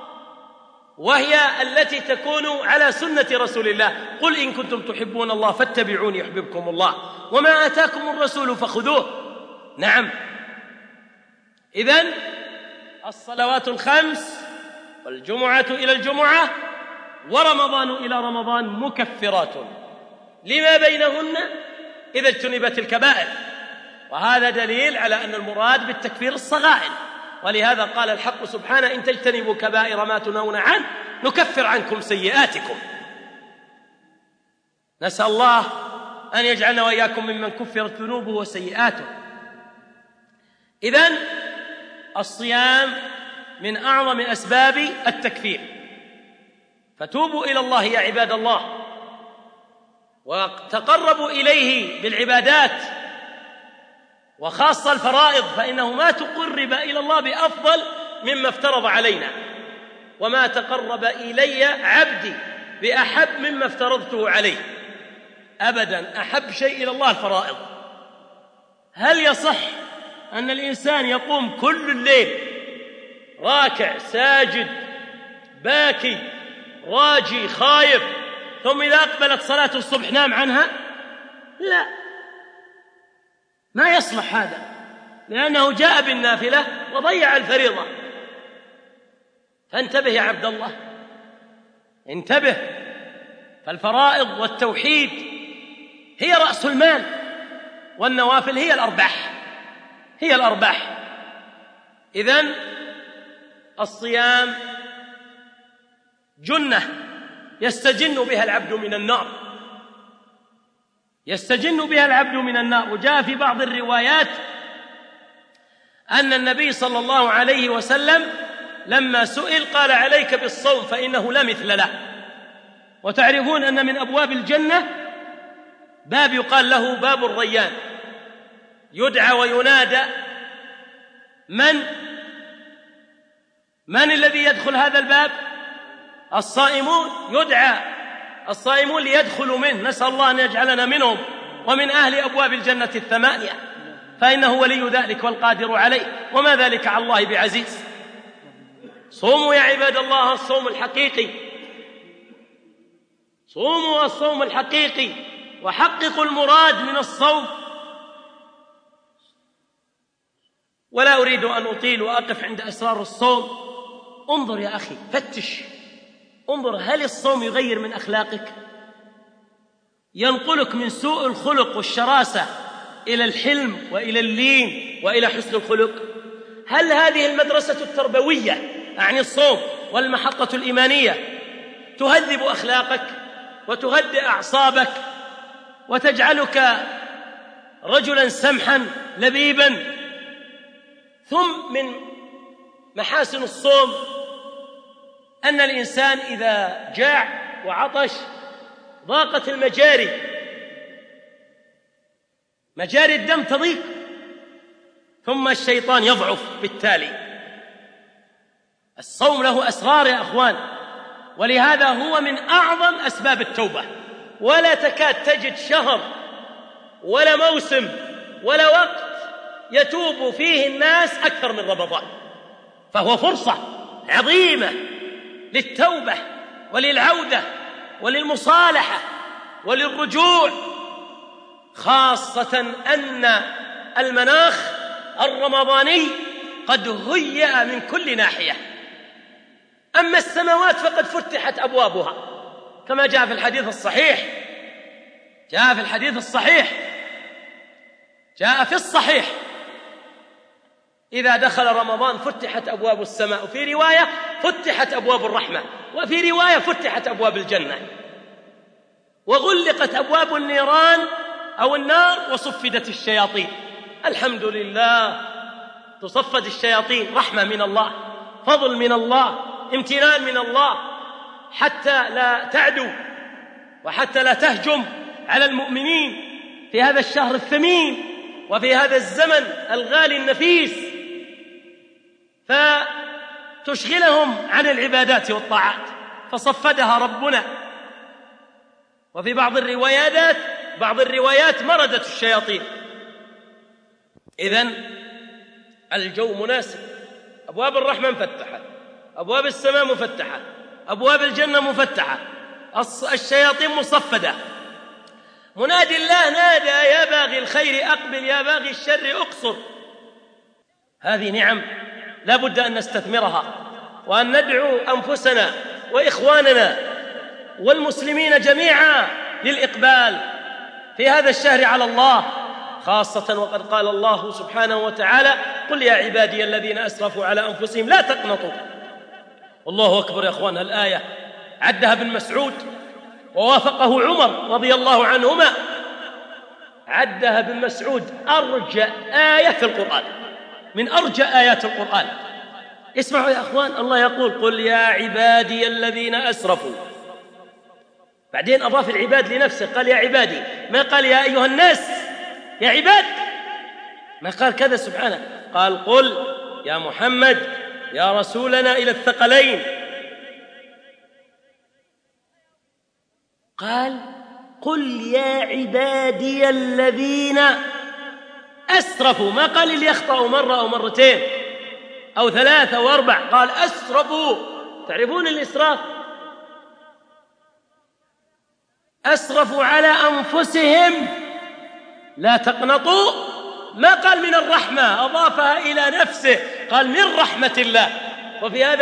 وهي التي تكون على سنة رسول الله: قل إن كنتم تحبون الله فاتبعوني يحببكم الله وما آتاكم الرسول فخذوه. نعم، إذن الصلوات الخمس والجمعة إلى الجمعة ورمضان إلى رمضان مكفرات لما بينهن إذا اجتنبت الكبائر. وهذا دليل على أن المراد بالتكفير الصغائر، ولهذا قال الحق سبحانه: إن تجتنبوا كبائر ما تنهون عنه نكفر عنكم سيئاتكم. نسأل الله أن يجعلنا وإياكم ممن كفرت ذنوبه وسيئاته. إذن الصيام من أعظم أسباب التكفير، فتوبوا إلى الله يا عباد الله، وتقربوا إليه بالعبادات، وخاصة الفرائض، فإنه ما تقرب إلى الله بأفضل مما افترض علينا، وما تقرب إلي عبدي بأحب مما افترضته عليه أبدا. أحب شيء إلى الله الفرائض. هل يصح أن الإنسان يقوم كل الليل راكع ساجد باكي راجي خايف، ثم إذا أقبلت صلاة الصبح نام عنها؟ لا، ما يصلح هذا، لأنه جاء بالنافلة وضيع الفريضة. فانتبه يا عبد الله، انتبه، فالفرائض والتوحيد هي رأس المال، والنوافل هي الأرباح. إذن الصيام جنة يستجن بها العبد من النار. وجاء في بعض الروايات أن النبي صلى الله عليه وسلم لما سئل قال: عليك بالصوم فإنه لا مثل له. وتعرفون أن من أبواب الجنة باب يقال له باب الريان، يدعى وينادى: من الذي يدخل هذا الباب؟ الصائمون. يدعى الصائمون ليدخلوا منه، نسأل الله أن يجعلنا منهم ومن أهل أبواب الجنة 8، فإنه ولي ذلك والقادر عليه، وما ذلك على الله بعزيز. صوموا يا عباد الله الصوم الحقيقي، صوموا الصوم الحقيقي، وحققوا المراد من الصوم. ولا أريد أن أطيل وأقف عند أسرار الصوم. انظر يا أخي، فتش، انظر، هل الصوم يغير من أخلاقك؟ ينقلك من سوء الخلق والشراسة إلى الحلم وإلى اللين وإلى حسن الخلق؟ هل هذه المدرسة التربوية عن الصوم والمحطة الإيمانية تهذب أخلاقك وتهدئ أعصابك وتجعلك رجلا سمحا لبيبا؟ ثم من محاسن الصوم أن الإنسان إذا جاع وعطش ضاقت مجاري الدم تضيق، ثم الشيطان يضعف بالتالي. الصوم له أسرار يا أخوان، ولهذا هو من أعظم أسباب التوبة. ولا تكاد تجد شهر ولا موسم ولا وقت يتوب فيه الناس أكثر من رمضان، فهو فرصة عظيمة للتوبة وللعودة وللمصالحة وللرجوع، خاصة أن المناخ الرمضاني قد هيأ من كل ناحية. أما السماوات فقد فتحت أبوابها كما جاء في الحديث الصحيح إذا دخل رمضان فتحت أبواب السماء، وفي رواية فتحت أبواب الرحمة، وفي رواية فتحت أبواب الجنة، وغلقت أبواب النيران أو النار، وصفدت الشياطين. الحمد لله، تصفد الشياطين، رحمة من الله، فضل من الله، امتنان من الله، حتى لا تعدو وحتى لا تهجم على المؤمنين في هذا الشهر الثمين وفي هذا الزمن الغالي النفيس، فتشغلهم عن العبادات والطاعات، فصفدها ربنا. وفي بعض الروايات مردت الشياطين. إذن الجو مناسب، أبواب الرحمة مفتحة، أبواب السماء مفتحة، أبواب الجنة مفتحة، الشياطين مصفدة. منادي الله نادى: يا باغي الخير أقبل، يا باغي الشر أقصر. هذه نعم لا بد أن نستثمرها وأن ندعو أنفسنا وإخواننا والمسلمين جميعا للإقبال في هذا الشهر على الله، خاصة وقد قال الله سبحانه وتعالى: قل يا عبادي الذين أسرفوا على أنفسهم لا تقنطوا. الله أكبر يا أخوان، الآية عدها ابن مسعود ووافقه عمر رضي الله عنهما، عدها ابن مسعود أرجى آية في القرآن، من أرجى آيات القرآن. اسمعوا يا أخوان، الله يقول: قل يا عبادي الذين أسرفوا، بعدين أضاف العباد لنفسه، قال يا عبادي، ما قال يا أيها الناس يا عباد، ما قال كذا سبحانه، قال: قل يا محمد يا رسولنا إلى الثقلين، قال: قل يا عبادي الذين أسرفوا، ما قال اللي يخطأوا مرة أو مرتين أو ثلاثة أو أربع، قال أسرفوا. تعرفون الإسراف؟ أسرفوا على أنفسهم لا تقنطوا، ما قال من الرحمة، أضافها إلى نفسه، قال من رحمة الله. وفي هذا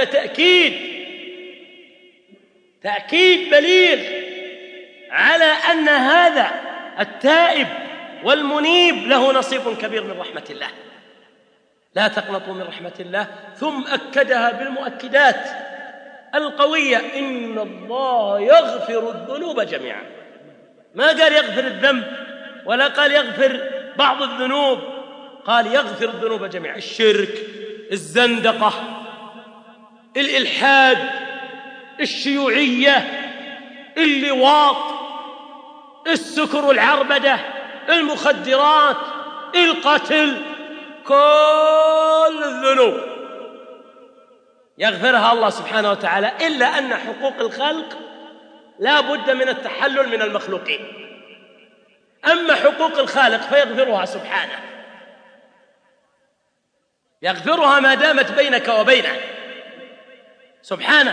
تأكيد بليغ على أن هذا التائب والمنيب له نصيب كبير من رحمة الله. لا تقنطوا من رحمة الله، ثم أكدها بالمؤكدات القوية: إن الله يغفر الذنوب جميعا. ما قال يغفر الذنب ولا قال يغفر بعض الذنوب، قال يغفر الذنوب جميعا: الشرك، الزندقة، الإلحاد، الشيوعية، اللواط، السكر والعربدة، المخدرات، القتل، كل الذنوب يغفرها الله سبحانه وتعالى، إلا أن حقوق الخلق لا بد من التحلل من المخلوقين. أما حقوق الخالق فيغفرها سبحانه، يغفرها ما دامت بينك وبينه سبحانه.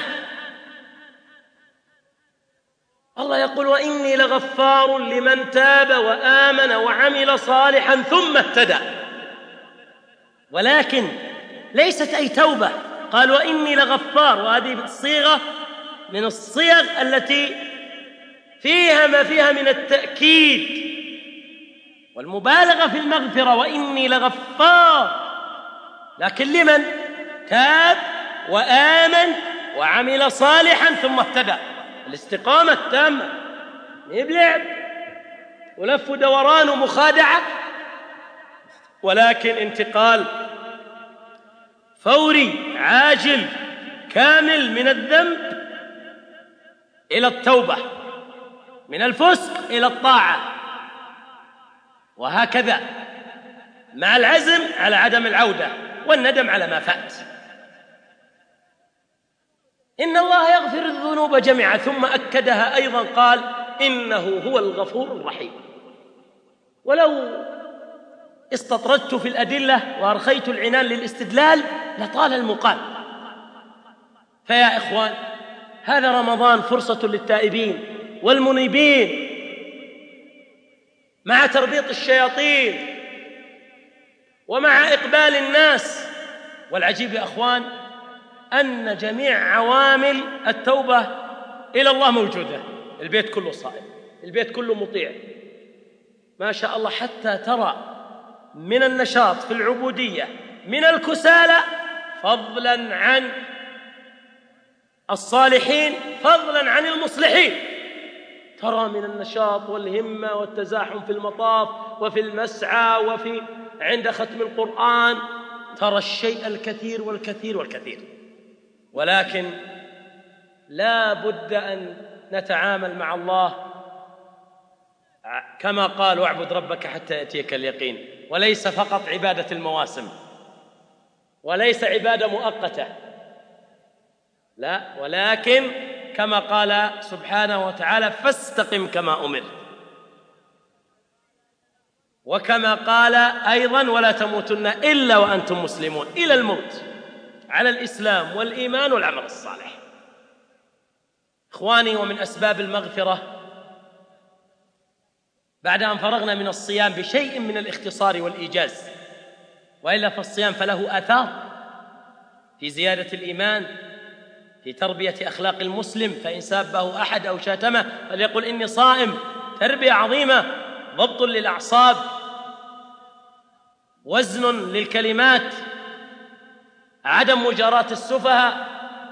الله يقول: وإني لغفار لمن تاب وآمن وعمل صالحا ثم اهتدى. ولكن ليست أي توبة، قال: وإني لغفار، وهذه الصيغة من الصيغ التي فيها ما فيها من التأكيد والمبالغة في المغفرة. وإني لغفار، لكن لمن تاب وآمن وعمل صالحا ثم اهتدى. الاستقامة التامة، بلعب ولف ودوران ومخادعة، ولكن انتقال فوري عاجل كامل من الذنب إلى التوبة، من الفسق إلى الطاعة، وهكذا مع العزم على عدم العودة والندم على ما فات. إن الله يغفر الذنوب جميعا، ثم أكدها أيضا قال: إنه هو الغفور الرحيم. ولو استطردت في الأدلة وأرخيت العنان للاستدلال لطال المقال. فيا إخوان، هذا رمضان فرصة للتائبين والمنيبين مع تربيط الشياطين ومع إقبال الناس. والعجيب يا أخوان أن جميع عوامل التوبة إلى الله موجودة. البيت كله صائم، البيت كله مطيع، ما شاء الله، حتى ترى من النشاط في العبودية من الكسالى، فضلا عن الصالحين، فضلا عن المصلحين، ترى من النشاط والهمة والتزاحم في المطاف وفي المسعى وفي عند ختم القرآن، ترى الشيء الكثير والكثير والكثير. ولكن لا بد أن نتعامل مع الله كما قال: واعبد ربك حتى يأتيك اليقين. وليس فقط عبادة المواسم، وليس عبادة مؤقتة، لا، ولكن كما قال سبحانه وتعالى: فاستقم كما أمرت. وكما قال أيضا: ولا تموتن إلا وأنتم مسلمون، إلى الموت على الإسلام والإيمان والعمل الصالح. إخواني، ومن أسباب المغفرة بعد أن فرغنا من الصيام بشيء من الاختصار والإيجاز، وإلا فالصيام فله آثار في زيادة الإيمان في تربية أخلاق المسلم، فإن سابه أحد أو شاتمه فليقل إني صائم. تربية عظيمة، ضبط للأعصاب، وزن للكلمات، عدم مجاراة السفهاء.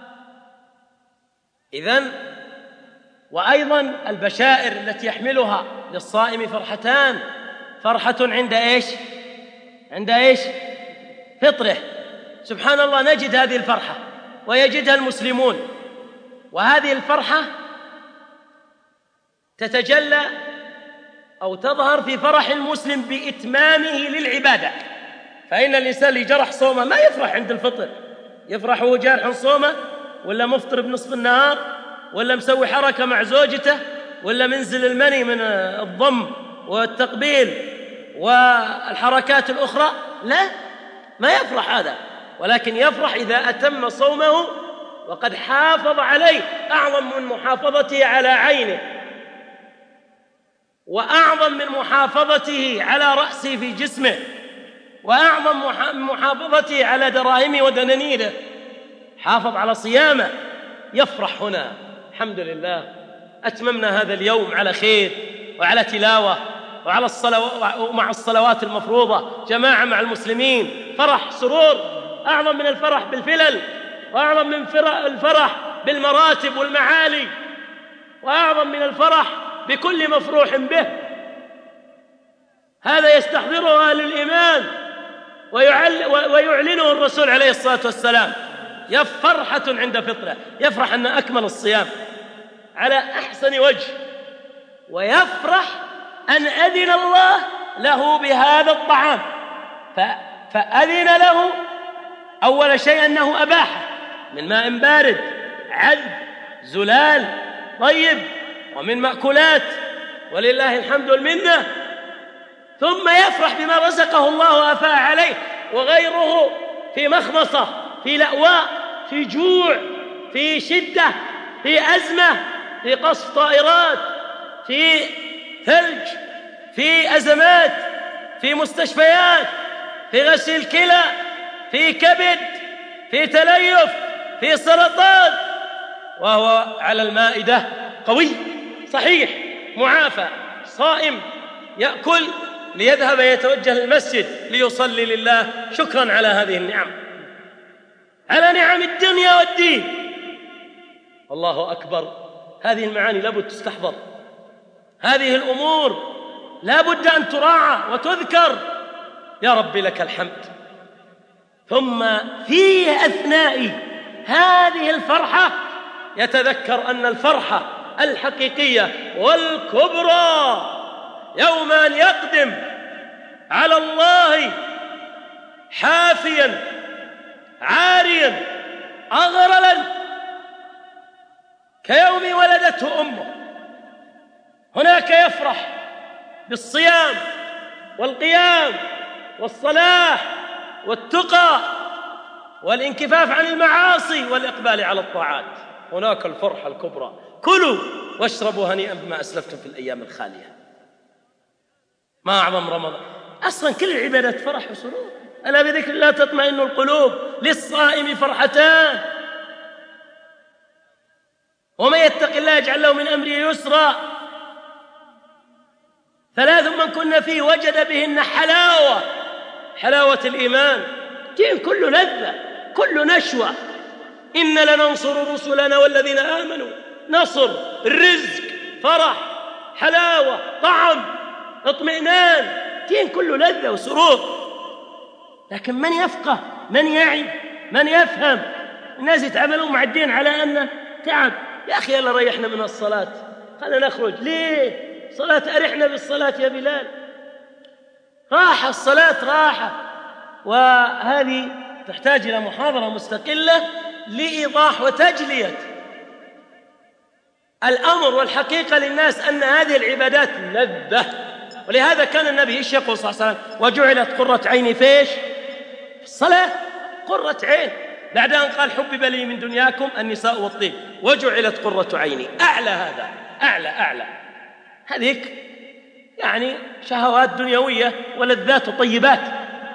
إذن وأيضا البشائر التي يحملها للصائم فرحتان: فرحة عند إيش؟ عند إيش؟ فطره. سبحان الله، نجد هذه الفرحة ويجدها المسلمون، وهذه الفرحة تتجلى أو تظهر في فرح المسلم بإتمامه للعبادة. فإن الإنسان اللي جرح صومه ما يفرح عند الفطر، يفرح وهو جارح صومه، ولا مفطر بنصف النهار، ولا مسوي حركة مع زوجته، ولا منزل المني من الضم والتقبيل والحركات الأخرى. لا، ما يفرح هذا، ولكن يفرح إذا أتم صومه وقد حافظ عليه، أعظم من محافظته على عينه، وأعظم من محافظته على رأسه في جسمه، وأعظم من محافظته على دراهمه ودنانيره. حافظ على صيامه، يفرح هنا: الحمد لله، أتممنا هذا اليوم على خير وعلى تلاوة وعلى مع الصلوات المفروضة، جماعة مع المسلمين، فرح، سرور. أعظم من الفرح بالفلل، وأعظم من الفرح بالمراتب والمعالي، وأعظم من الفرح بكل مفروح به. هذا يستحضره أهل الإيمان ويعلنه الرسول عليه الصلاة والسلام: فرحة عند فطره، يفرح أن أكمل الصيام على أحسن وجه، ويفرح أن أذن الله له بهذا الطعام. فأذن له أول شيء أنه أباحه من ماء بارد عذب زلال طيب، ومن مأكولات، ولله الحمد والمنة. ثم يفرح بما رزقه الله وأفاء عليه، وغيره في مخمصة، في لأواء، في جوع، في شدة، في أزمة، في قصف طائرات، في ثلج، في أزمات، في مستشفيات، في غسيل كلى، في كبد، في تليف، في سرطان، وهو على المائدة قوي صحيح معافى صائم، يأكل ليذهب يتوجه للمسجد ليصلي لله شكرا على هذه النعم، على نعم الدنيا والدين. الله أكبر. هذه المعاني لابد تستحضر، هذه الأمور لابد أن تراعى وتذكر. يا رب لك الحمد. ثم في أثناء هذه الفرحة يتذكر أن الفرحة الحقيقية والكبرى يوم أن يقدم على الله حافيا عاريا أغرلا كيوم ولدته أمه. هناك يفرح بالصيام والقيام والصلاة والتقى والانكفاف عن المعاصي والإقبال على الطاعات. هناك الفرحة الكبرى: كلوا واشربوا هنيئا بما أسلفتم في الأيام الخالية. ما أعظم رمضان. أصلا كل العبادات فرح وسرور. ألا بذكر الله تطمئن القلوب. للصائم فرحتان: ومن يتق الله يجعل له من أمره يسرا. 3 من كنا فيه وجد بهن حلاوة الإيمان. دين كله لذة، كله نشوة. إن لننصر رسلنا والذين آمنوا. نصر، رزق، فرح، حلاوة، طعم، اطمئنان. دين كله لذة وسرور. لكن من يفقه، من يعي، من يفهم؟ الناس يتعاملوا مع الدين على أنه تعب. يا أخي يلا ريحنا من الصلاة، خلنا نخرج. ليه؟ صلاة، أرحنا بالصلاة يا بلال. راحة الصلاة، راحة. وهذه تحتاج إلى محاضرة مستقلة لإيضاح وتجلية الأمر والحقيقة للناس أن هذه العبادات لذة. ولهذا كان النبي إيش يقول صلى الله عليه وسلم: وجعلت قرة عيني فيش؟ في الصلاة. قرة عين. بعد أن قال: حبب لي من دنياكم النساء والطيب، وجعلت قرة عيني. أعلى هذا، أعلى. هذيك يعني شهوات دنيوية ولذات وطيبات،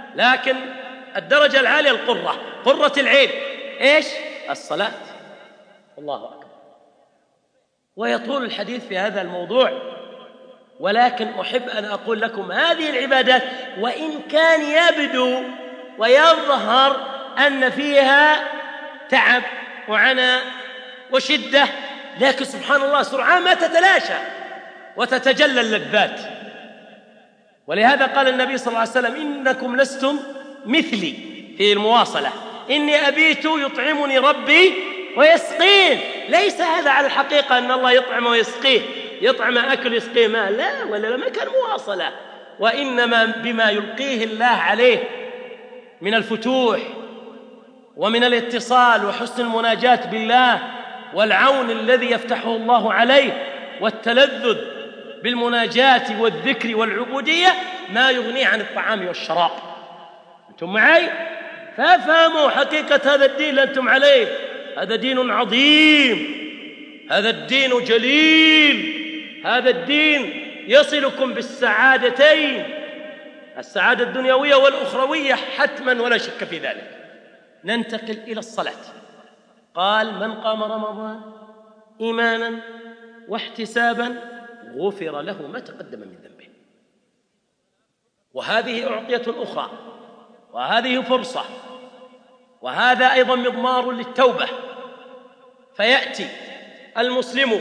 لكن الدرجة العالية القرة، قرة العين إيش؟ الصلاة. الله أكبر. ويطول الحديث في هذا الموضوع، ولكن أحب أن أقول لكم هذه العبادات وإن كان يبدو ويظهر أن فيها تعب وعناء وشدة، لكن سبحان الله سرعان ما تتلاشى وتتجلى اللذات. ولهذا قال النبي صلى الله عليه وسلم: إنكم لستم مثلي، في المواصلة: إني أبيت يطعمني ربي ويسقين. ليس هذا على الحقيقة أن الله يطعم ويسقيه، يطعم أكل يسقيه ماء، لا، ولا ما كان مواصلة، وإنما بما يلقيه الله عليه من الفتوح ومن الاتصال وحسن المناجاة بالله والعون الذي يفتحه الله عليه والتلذذ بالمناجاة والذكر والعبودية ما يغني عن الطعام والشراب. أنتم معي؟ فافهموا حقيقة هذا الدين اللي أنتم عليه. هذا دين عظيم، هذا الدين جليل، هذا الدين يصلكم بالسعادتين، السعادة الدنيوية والأخروية حتما ولا شك في ذلك. ننتقل إلى الصلاة. قال: من قام رمضان إيمانا واحتسابا غفر له ما تقدم من ذنبه. وهذه أعطية أخرى، وهذه فرصة، وهذا أيضا مضمار للتوبة. فيأتي المسلم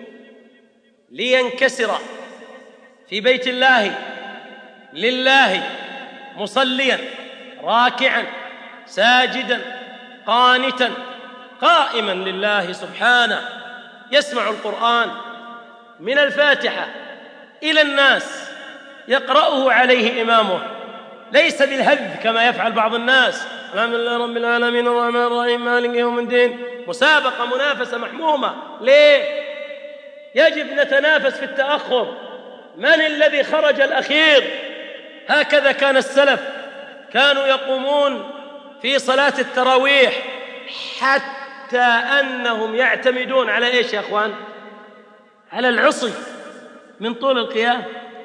لينكسر في بيت الله لله مصليا راكعا ساجدا قانتا قائما لله سبحانه، يسمع القرآن من الفاتحة إلى الناس، يقرأه عليه إمامه، ليس بالهذ كما يفعل بعض الناس: الحمد لله رب العالمين الرحمن الرحيم مالك يوم الدين. مسابقة، منافسة محمومة. ليه؟ يجب نتنافس في التأخر، من الذي خرج الأخير. هكذا كان السلف، كانوا يقومون في صلاة التراويح حتى أنهم يعتمدون على إيش يا أخوان؟ على العصي من طول القيام.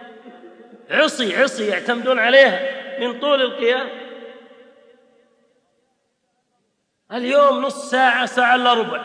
عصي يعتمدون عليها من طول القيام. اليوم نص ساعة، ساعة إلا ربع،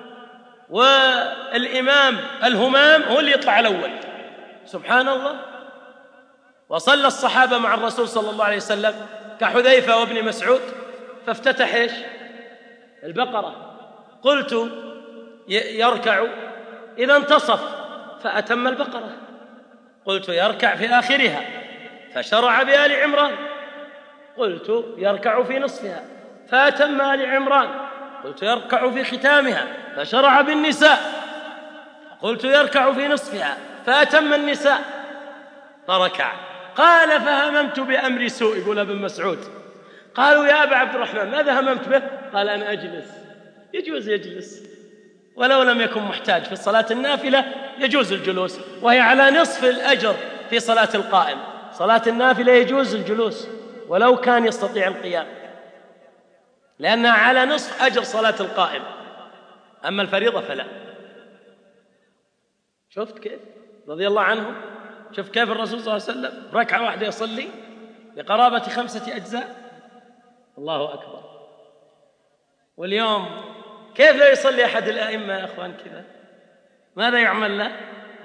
والإمام الهمام هو اللي يطلع الأول. سبحان الله. وصلى الصحابة مع الرسول صلى الله عليه وسلم كحذيفة وابن مسعود، فافتتح إيش؟ البقرة. قلت يركع إذا انتصف فأتم البقرة. قلت يركع في آخرها فشرع بآل عمران. قلت يركع في نصفها فأتم آل عمران. قلت يركع في ختامها فشرع بالنساء. قلت يركع في نصفها فأتم النساء فركع. قال: فهممت بأمر سوء. يقول ابن مسعود: قالوا: يا أبا عبد الرحمن ماذا هممت به؟ قال: أنا أجلس. يجوز يجلس، ولو لم يكن محتاج. في الصلاة النافلة يجوز الجلوس، وهي على نصف الأجر في صلاة القائم. صلاة النافلة يجوز الجلوس ولو كان يستطيع القيام، لأنها على نصف أجر صلاة القائم، أما الفريضة فلا. شفت كيف؟ رضي الله عنه. شوف كيف الرسول صلى الله عليه وسلم ركعة واحدة يصلي بقرابة 5 أجزاء. الله أكبر. واليوم كيف لا يصلي أحد الأئمة يا أخوان كذا؟ ماذا يعمل له؟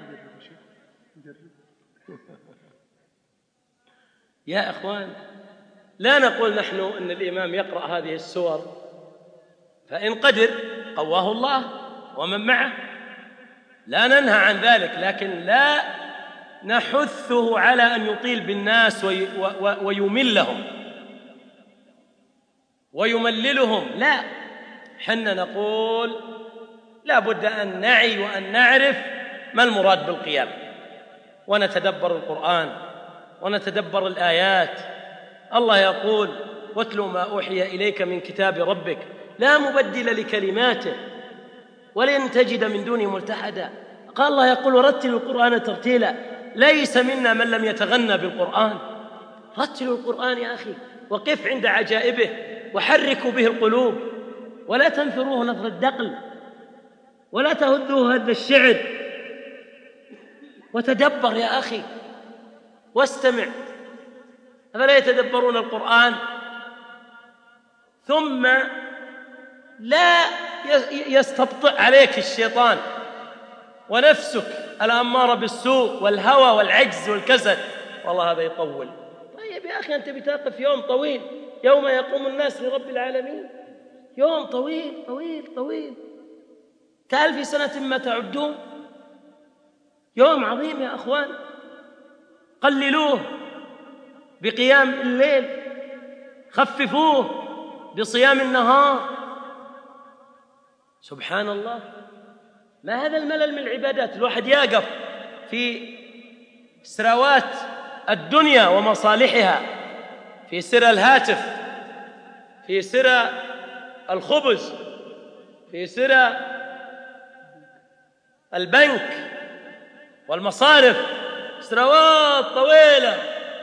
يا أخوان، لا نقول نحن أن الإمام يقرأ هذه السور، فإن قدر قواه الله ومن معه، لا ننهى عن ذلك، لكن لا نحثه على أن يطيل بالناس ويملهم ويمللهم. لا، حنا نقول لا بد أن نعي وأن نعرف ما المراد بالقيام، ونتدبر القرآن ونتدبر الآيات. الله يقول: واتل ما أوحي إليك من كتاب ربك لا مبدل لكلماته ولن تجد من دونه ملتحدا. قال الله يقول: ورتل القرآن ترتيلا. ليس منا من لم يتغنى بالقرآن. رتلوا القرآن يا أخي، وقف عند عجائبه، وحركوا به القلوب، ولا تنثروه نثر الدقل، ولا تهدوه هد الشعر. وتدبر يا أخي واستمع. أفلا يتدبرون القرآن؟ ثم لا يستبطئ عليك الشيطان ونفسك الأمارة بالسوء والهوى والعجز والكسل، والله هذا يطول. طيب يا أخي، أنت بتقف يوم طويل، يوم يقوم الناس لرب العالمين، يوم طويل طويل طويل كألف سنة ما تعدون، يوم عظيم يا أخوان. قللوه بقيام الليل، خففوه بصيام النهار. سبحان الله، ما هذا الملل من العبادات؟ الواحد يقف في سراوات الدنيا ومصالحها، في سر الهاتف، في سر الخبز، في سر البنك والمصارف، سنوات طويلة،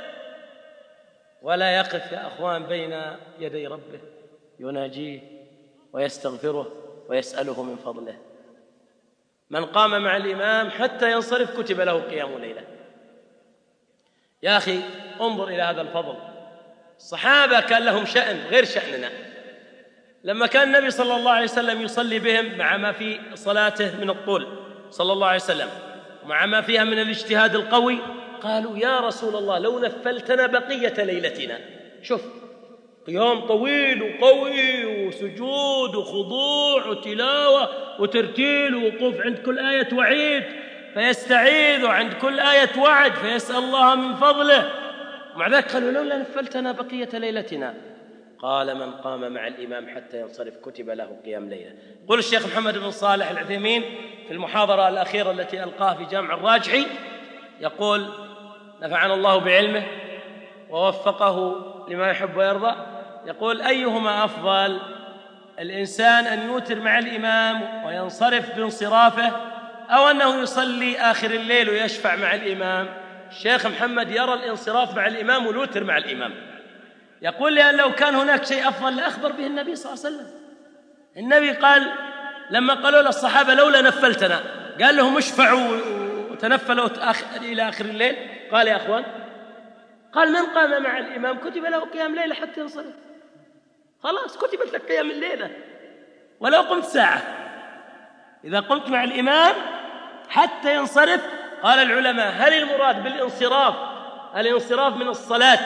ولا يقف يا أخوان بين يدي ربه يناجيه ويستغفره ويسأله من فضله. من قام مع الإمام حتى ينصرف كتب له قيام ليلة. يا أخي انظر إلى هذا الفضل. الصحابة كان لهم شأن غير شأننا. لما كان النبي صلى الله عليه وسلم يصلي بهم مع ما في صلاته من الطول صلى الله عليه وسلم ومع ما فيها من الاجتهاد القوي، قالوا يا رسول الله لو نفلتنا بقية ليلتنا. شوف، قيام طويل وقوي وسجود وخضوع وتلاوة وترتيل ووقوف عند كل آية وعيد فيستعيذ، وعند كل آية وعد فيسأل الله من فضله. ومع ذلك قالوا لولا نفلتنا بقية ليلتنا. قال من قام مع الإمام حتى ينصرف كتب له قيام ليلة. قل الشيخ محمد بن صالح العثيمين في المحاضرة الأخيرة التي ألقاها في جامع الراجحي، يقول نفعنا الله بعلمه ووفقه لما يحب ويرضى، يقول أيهما أفضل، الإنسان أن يوتر مع الإمام وينصرف بانصرافه، أو أنه يصلي آخر الليل ويشفع مع الإمام؟ الشيخ محمد يرى الانصراف مع الإمام والوتر مع الإمام. يقول لأن لو كان هناك شيء أفضل لأخبر به النبي صلى الله عليه وسلم. النبي قال لما قالوا للصحابة لولا نفلتنا، قال لهم اشفعوا وتنفلوا إلى آخر الليل. قال يا أخوان، قال من قام مع الإمام كتب له قيام ليلة حتى ينصرف. خلاص كتبت لك قيام الليلة ولو قمت ساعة، إذا قمت مع الإمام حتى ينصرف. قال العلماء هل المراد بالانصراف الانصراف من الصلاة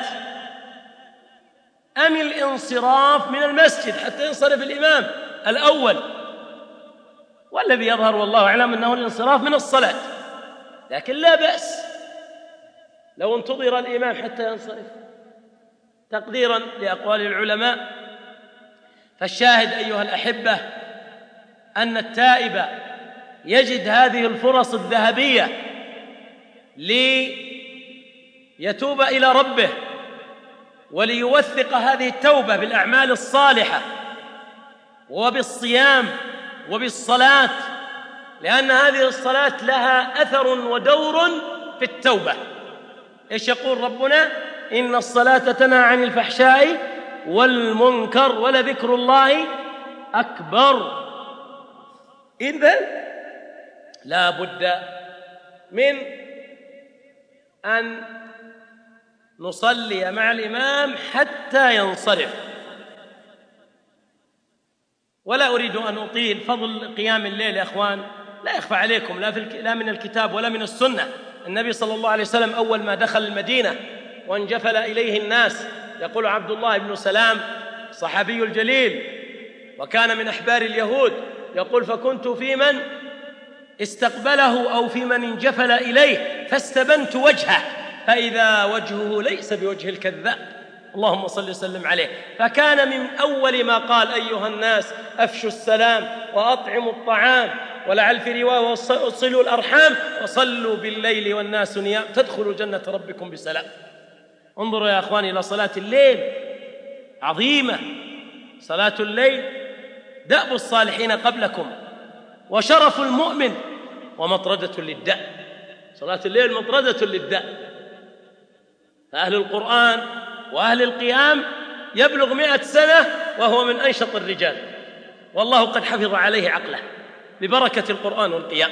أم الانصراف من المسجد حتى ينصرف الإمام الأول؟ والذي يظهر والله أعلم أنه الانصراف من الصلاة، لكن لا بأس لو انتظر الإمام حتى ينصرف تقديرا لأقوال العلماء. فالشاهد أيها الأحبة أن التائب يجد هذه الفرص الذهبية ليتوب إلى ربه وليوثق هذه التوبة بالأعمال الصالحة وبالصيام وبالصلاة، لأن هذه الصلاة لها أثر ودور في التوبة. إيش يقول ربنا؟ إن الصلاة تنهى عن الفحشاء والمنكر ولذكر الله أكبر. إذن لا بد من أن نصلي مع الإمام حتى ينصرف. ولا أريد أن أطيل. فضل قيام الليل يا أخوان لا يخفى عليكم، لا من الكتاب ولا من السنة. النبي صلى الله عليه وسلم أول ما دخل المدينة وانجفل إليه الناس، يقول عبد الله بن سلام صحابي الجليل وكان من أحبار اليهود، يقول فكنت في من استقبله أو في من انجفل إليه فاستبنت وجهه فإذا وجهه ليس بوجه الكذاب، اللهم صل وسلم عليه. فكان من أول ما قال أيها الناس أفشوا السلام وأطعموا الطعام، ولعل في رواية وصلوا الأرحام وصلوا بالليل والناس نيام تدخلوا جنة ربكم بسلام. انظروا يا أخواني إلى صلاة الليل عظيمة. صلاة الليل دأب الصالحين قبلكم وشرف المؤمن ومطردة للداء. صلاة الليل مطردة للداء. فأهل القرآن وأهل القيام يبلغ 100 سنة وهو من أنشط الرجال، والله قد حفظ عليه عقله ببركة القرآن والقيام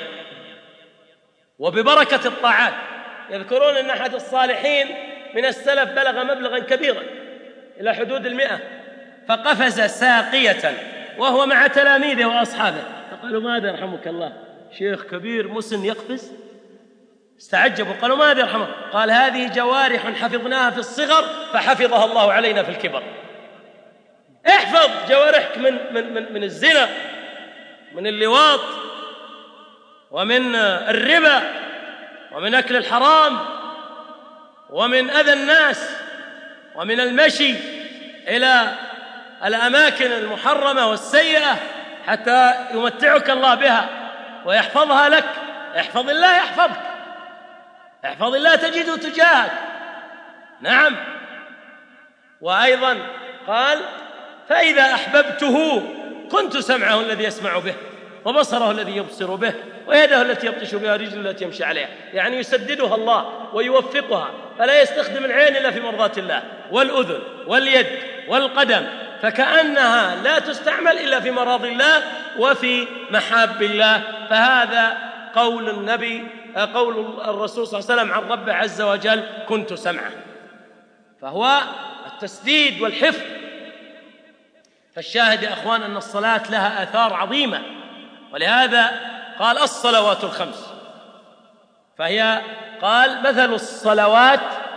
وببركة الطاعات. يذكرون أن أحد الصالحين من السلف بلغ مبلغا كبيرا إلى حدود 100، فقفز ساقية وهو مع تلاميذه وأصحابه، فقالوا ماذا يرحمك الله؟ شيخ كبير مسن يقفز؟ استعجبوا، قالوا ماذا يرحمك؟ قال هذه جوارح حفظناها في الصغر فحفظها الله علينا في الكبر. احفظ جوارحك من الزنا، من اللواط، ومن الربا، ومن أكل الحرام، ومن أذى الناس، ومن المشي إلى الأماكن المحرمة والسيئة حتى يمتعك الله بها ويحفظها لك. احفظ الله يحفظك، احفظ الله تجده تجاهك. نعم. وأيضا قال فإذا أحببته كنت سمعه الذي يسمع به، وبصره الذي يبصر به، ويده التي يبطش بها، ورجله التي يمشي عليها. يعني يسددها الله ويوفقها، فلا يستخدم العين إلا في مرضاة الله، والأذن واليد والقدم، فكأنها لا تستعمل إلا في مراضي الله وفي محاب الله. فهذا قول النبي، قول الرسول صلى الله عليه وسلم عن ربه عز وجل كنت سمعه، فهو التسديد والحفظ. فالشاهد يا أخوان أن الصلاة لها آثار عظيمة، ولهذا قال الصلوات الخمس، فهي قال مثل الصلوات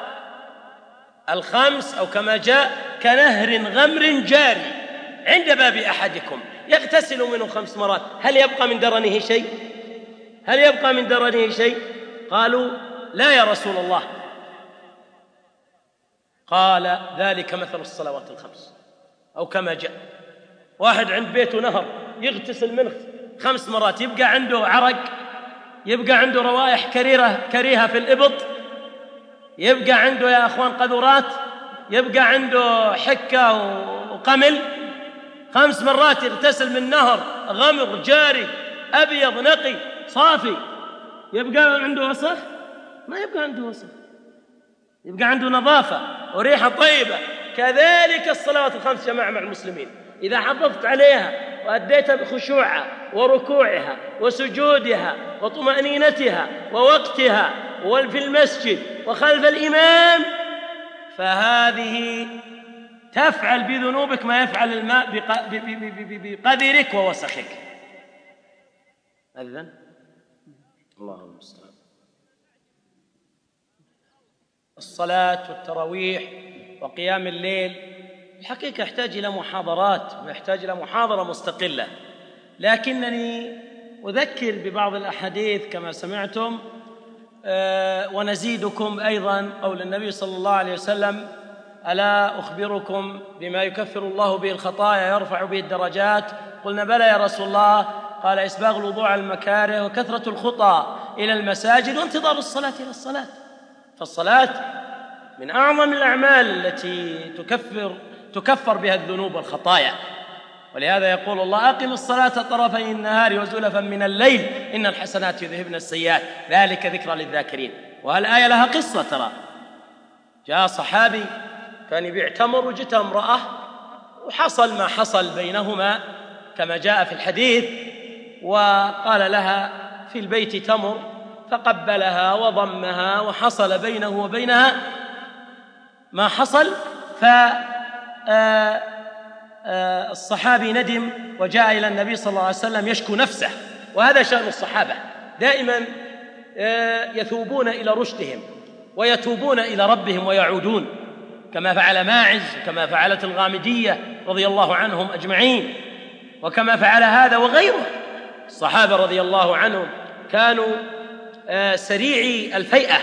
الخمس أو كما جاء كنهر غمر جاري عند باب أحدكم يغتسل منه 5 مرات، هل يبقى من درنه شيء؟ هل يبقى من درنه شيء؟ قالوا لا يا رسول الله. قال ذلك مثل الصلوات الخمس، أو كما جاء واحد عند بيته نهر يغتسل منه 5 مرات، يبقى عنده عرق، يبقى عنده روائح كريهة في الإبط، يبقى عنده يا أخوان قذورات، يبقى عنده حكة وقمل. 5 مرات يغتسل من نهر غمر جاري أبيض نقي صافي، يبقى عنده وسخ؟ ما يبقى عنده وسخ، يبقى عنده نظافة وريحة طيبة. كذلك الصلوات الخمس جماعة مع المسلمين، إذا حافظت عليها وأديتها بخشوعها وركوعها وسجودها وطمأنينتها ووقتها وفي المسجد وخلف الإمام، فهذه تفعل بذنوبك ما يفعل الماء بقدرك ووسخك. أذن الله المستعان. الصلاة والتراويح وقيام الليل الحقيقة يحتاج إلى محاضرات ويحتاج إلى محاضرة مستقلة، لكنني أذكر ببعض الأحاديث كما سمعتم، ونزيدكم أيضا قول النبي صلى الله عليه وسلم ألا أخبركم بما يكفر الله به الخطايا يرفع به الدرجات؟ قلنا بلى يا رسول الله. قال إسباغ الوضوء على المكاره، وكثرة الخطى إلى المساجد، وانتظار الصلاة إلى الصلاة. فالصلاة من أعظم الأعمال التي تكفر بها الذنوب والخطايا، ولهذا يقول الله أقم الصلاة طرفي النهار وزلفا من الليل إن الحسنات يذهبن السيئات ذلك ذكرى للذاكرين. وهالآية لها قصة، ترى جاء صحابي كان يبيع تمر وجت امرأة وحصل ما حصل بينهما كما جاء في الحديث، وقال لها في البيت تمر، فقبلها وضمها وحصل بينه وبينها ما حصل. فالصحابي ندم وجاء إلى النبي صلى الله عليه وسلم يشكو نفسه. وهذا شأن الصحابة، دائما يثوبون إلى رشدهم ويتوبون إلى ربهم ويعودون، كما فعل ماعز وكما فعلت الغامدية رضي الله عنهم أجمعين، وكما فعل هذا وغيره. الصحابة رضي الله عنهم كانوا سريعي الفيئة،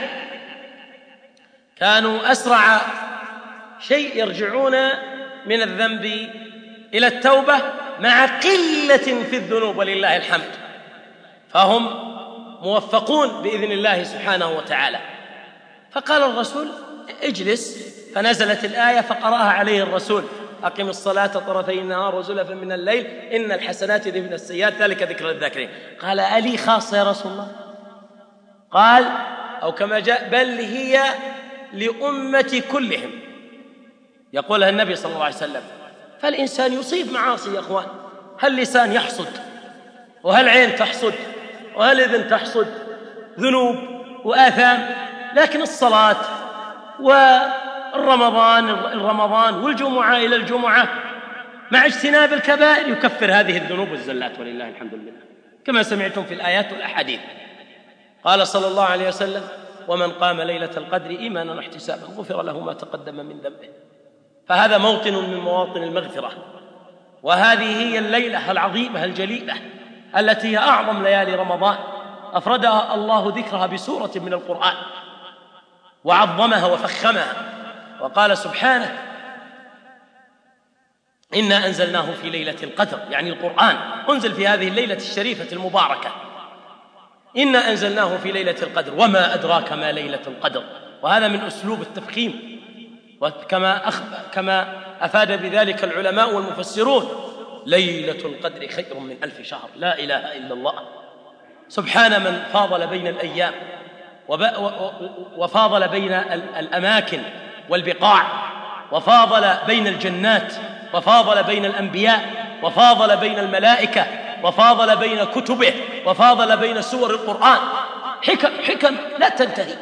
كانوا أسرع شيء يرجعون من الذنب إلى التوبة مع قلة في الذنوب ولله الحمد، فهم موفقون بإذن الله سبحانه وتعالى. فقال الرسول اجلس، فنزلت الآية فقرأها عليه الرسول أقم الصلاة طرفي النهار وزلفا من الليل إن الحسنات يذهبن السيئات ذلك ذكرى للذاكرين. قال ألي خاصة يا رسول الله؟ قال أو كما جاء بل هي لأمة كلهم، يقولها النبي صلى الله عليه وسلم. فالإنسان يصيب معاصي يا أخوان، هل لسان يحصد، وهل عين تحصد، وهل إذن تحصد ذنوب وآثام، لكن الصلاة والرمضان والجمعة إلى الجمعة مع اجتناب الكبائر يكفر هذه الذنوب والزلات، ولله الحمد لله، كما سمعتم في الآيات والأحاديث. قال صلى الله عليه وسلم: ومن قام ليلة القدر إيمانا واحتسابا غفر له ما تقدم من ذنبه. فهذا موطن من مواطن المغفرة، وهذه هي الليلة العظيمة الجليلة التي هي أعظم ليالي رمضان، أفردها الله ذكرها بسورة من القرآن وعظمها وفخمها، وقال سبحانه: إنا أنزلناه في ليلة القدر، يعني القرآن أنزل في هذه الليلة الشريفة المباركة. إنا أنزلناه في ليلة القدر وما أدراك ما ليلة القدر. وهذا من أسلوب التفخيم، كما أفاد بذلك العلماء والمفسرون: ليلة القدر خير من 1000 شهر. لا إله إلا الله. سبحان من فاضل بين الأيام وفاضل بين الأماكن والبقاع، وفاضل بين الجنات، وفاضل بين الأنبياء، وفاضل بين الملائكة، وفاضل بين كتبه، وفاضل بين سور القرآن. حكم لا تنتهي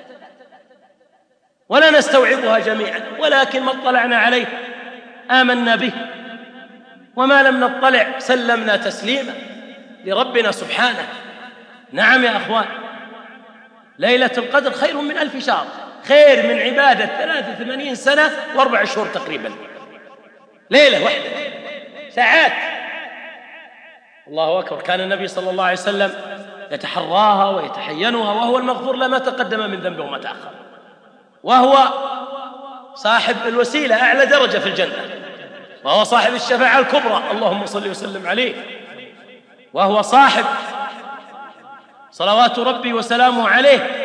ولا نستوعبها جميعا، ولكن ما اطلعنا عليه آمنا به، وما لم نطلع سلمنا تسليما لربنا سبحانه. نعم يا أخوان، ليلة القدر خير من 1000 شهر، خير من عبادة 83 سنة و4 شهور تقريبا. ليلة واحدة، ساعات. الله أكبر. كان النبي صلى الله عليه وسلم يتحراها ويتحينها، وهو المغفور له ما تقدم من ذنبه وما تأخر، وهو صاحب الوسيلة أعلى درجة في الجنة، وهو صاحب الشفاعة الكبرى، اللهم صل وسلم عليه، وهو صاحب صلوات ربي وسلامه عليه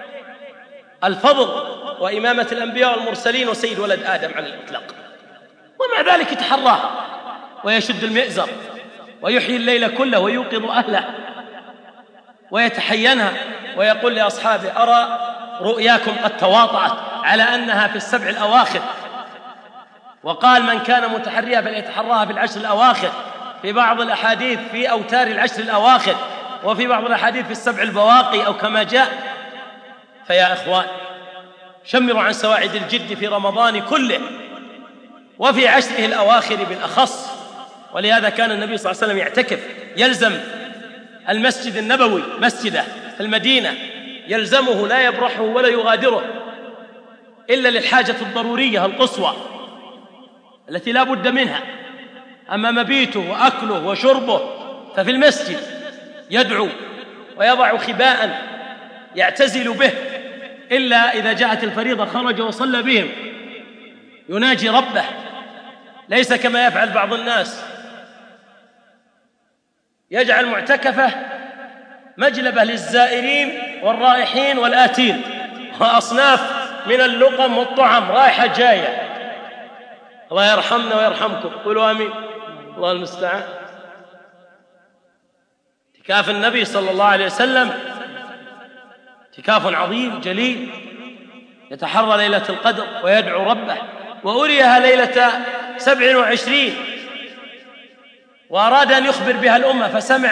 الفضل وإمامة الأنبياء والمرسلين وسيد ولد آدم على الإطلاق، ومع ذلك يتحراها ويشد المئزر ويحيي الليل كله ويوقظ أهله ويتحينها، ويقول لأصحابه: أرى رؤياكم قد تواطأت على أنها في السبع الأواخر. وقال: من كان متحريها فليتحراها في العشر الأواخر، في بعض الأحاديث في أوتار العشر الأواخر، وفي بعض الأحاديث في السبع البواقي أو كما جاء. فيا إخوان، شمروا عن سواعد الجد في رمضان كله وفي عشره الأواخر بالأخص. ولهذا كان النبي صلى الله عليه وسلم يعتكف، يلزم المسجد النبوي مسجده في المدينة، يلزمه لا يبرحه ولا يغادره إلا للحاجة الضرورية القصوى التي لا بد منها. أما مبيته وأكله وشربه ففي المسجد، يدعو ويضع خباء يعتزل به، إلا إذا جاءت الفريضة خرج وصلى بهم يناجي ربه، ليس كما يفعل بعض الناس، يجعل معتكفه مجلبة للزائرين والرائحين والآتين، وأصناف من اللقم والطعم رايحة جاية. الله يرحمنا ويرحمكم، قولوا آمين. الله المستعان. اعتكاف النبي صلى الله عليه وسلم اعتكاف عظيم جليل، يتحرى ليلة القدر ويدعو ربه، وأريها ليلة 27، وأراد أن يخبر بها الأمة،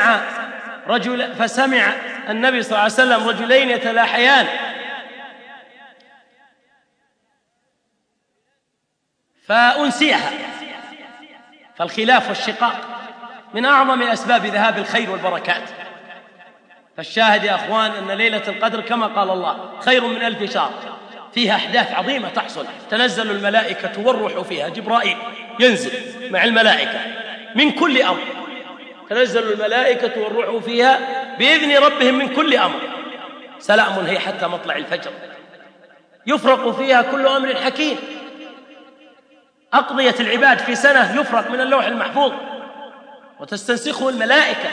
فسمع النبي صلى الله عليه وسلم رجلين يتلاحيان، فأنسيها. فالخلاف والشقاق من أعظم أسباب ذهاب الخير والبركات. فالشاهد يا أخوان أن ليلة القدر كما قال الله خير من 1000 شهر، فيها أحداث عظيمة تحصل، تنزل الملائكة والروح فيها، جبرائيل ينزل مع الملائكة من كل أمر، تنزل الملائكة والروح فيها بإذن ربهم من كل أمر، سلام هي حتى مطلع الفجر، يفرق فيها كل أمر حكيم. أقضية العباد في سنة يفرق من اللوح المحفوظ وتستنسخه الملائكة.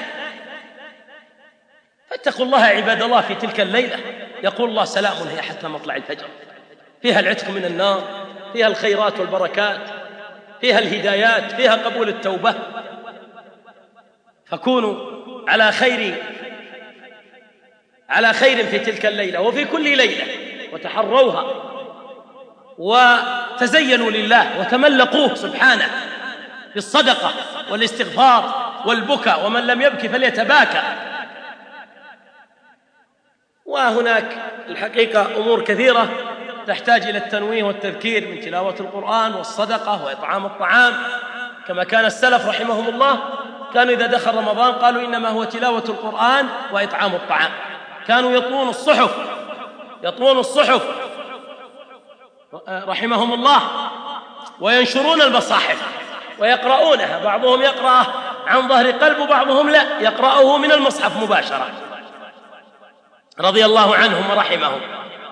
فاتقوا الله عباد الله في تلك الليلة. يقول الله سلام هي حتى مطلع الفجر، فيها العتق من النار، فيها الخيرات والبركات، فيها الهدايات، فيها قبول التوبة. فكونوا على خير في تلك الليلة وفي كل ليلة، وتحروها وتزينوا لله وتملقوه سبحانه بالصدقة والاستغفار والبكاء، ومن لم يبكي فليتباكى. وهناك الحقيقة أمور كثيرة تحتاج إلى التنويه والتذكير من تلاوة القرآن والصدقة وإطعام الطعام، كما كان السلف رحمهم الله، كانوا إذا دخل رمضان قالوا إنما هو تلاوة القرآن وإطعام الطعام. كانوا يطوون الصحف رحمهم الله، وينشرون المصاحف ويقرؤونها، بعضهم يقرأ عن ظهر قلب وبعضهم لا، يقرأه من المصحف مباشرة رضي الله عنهم ورحمهم.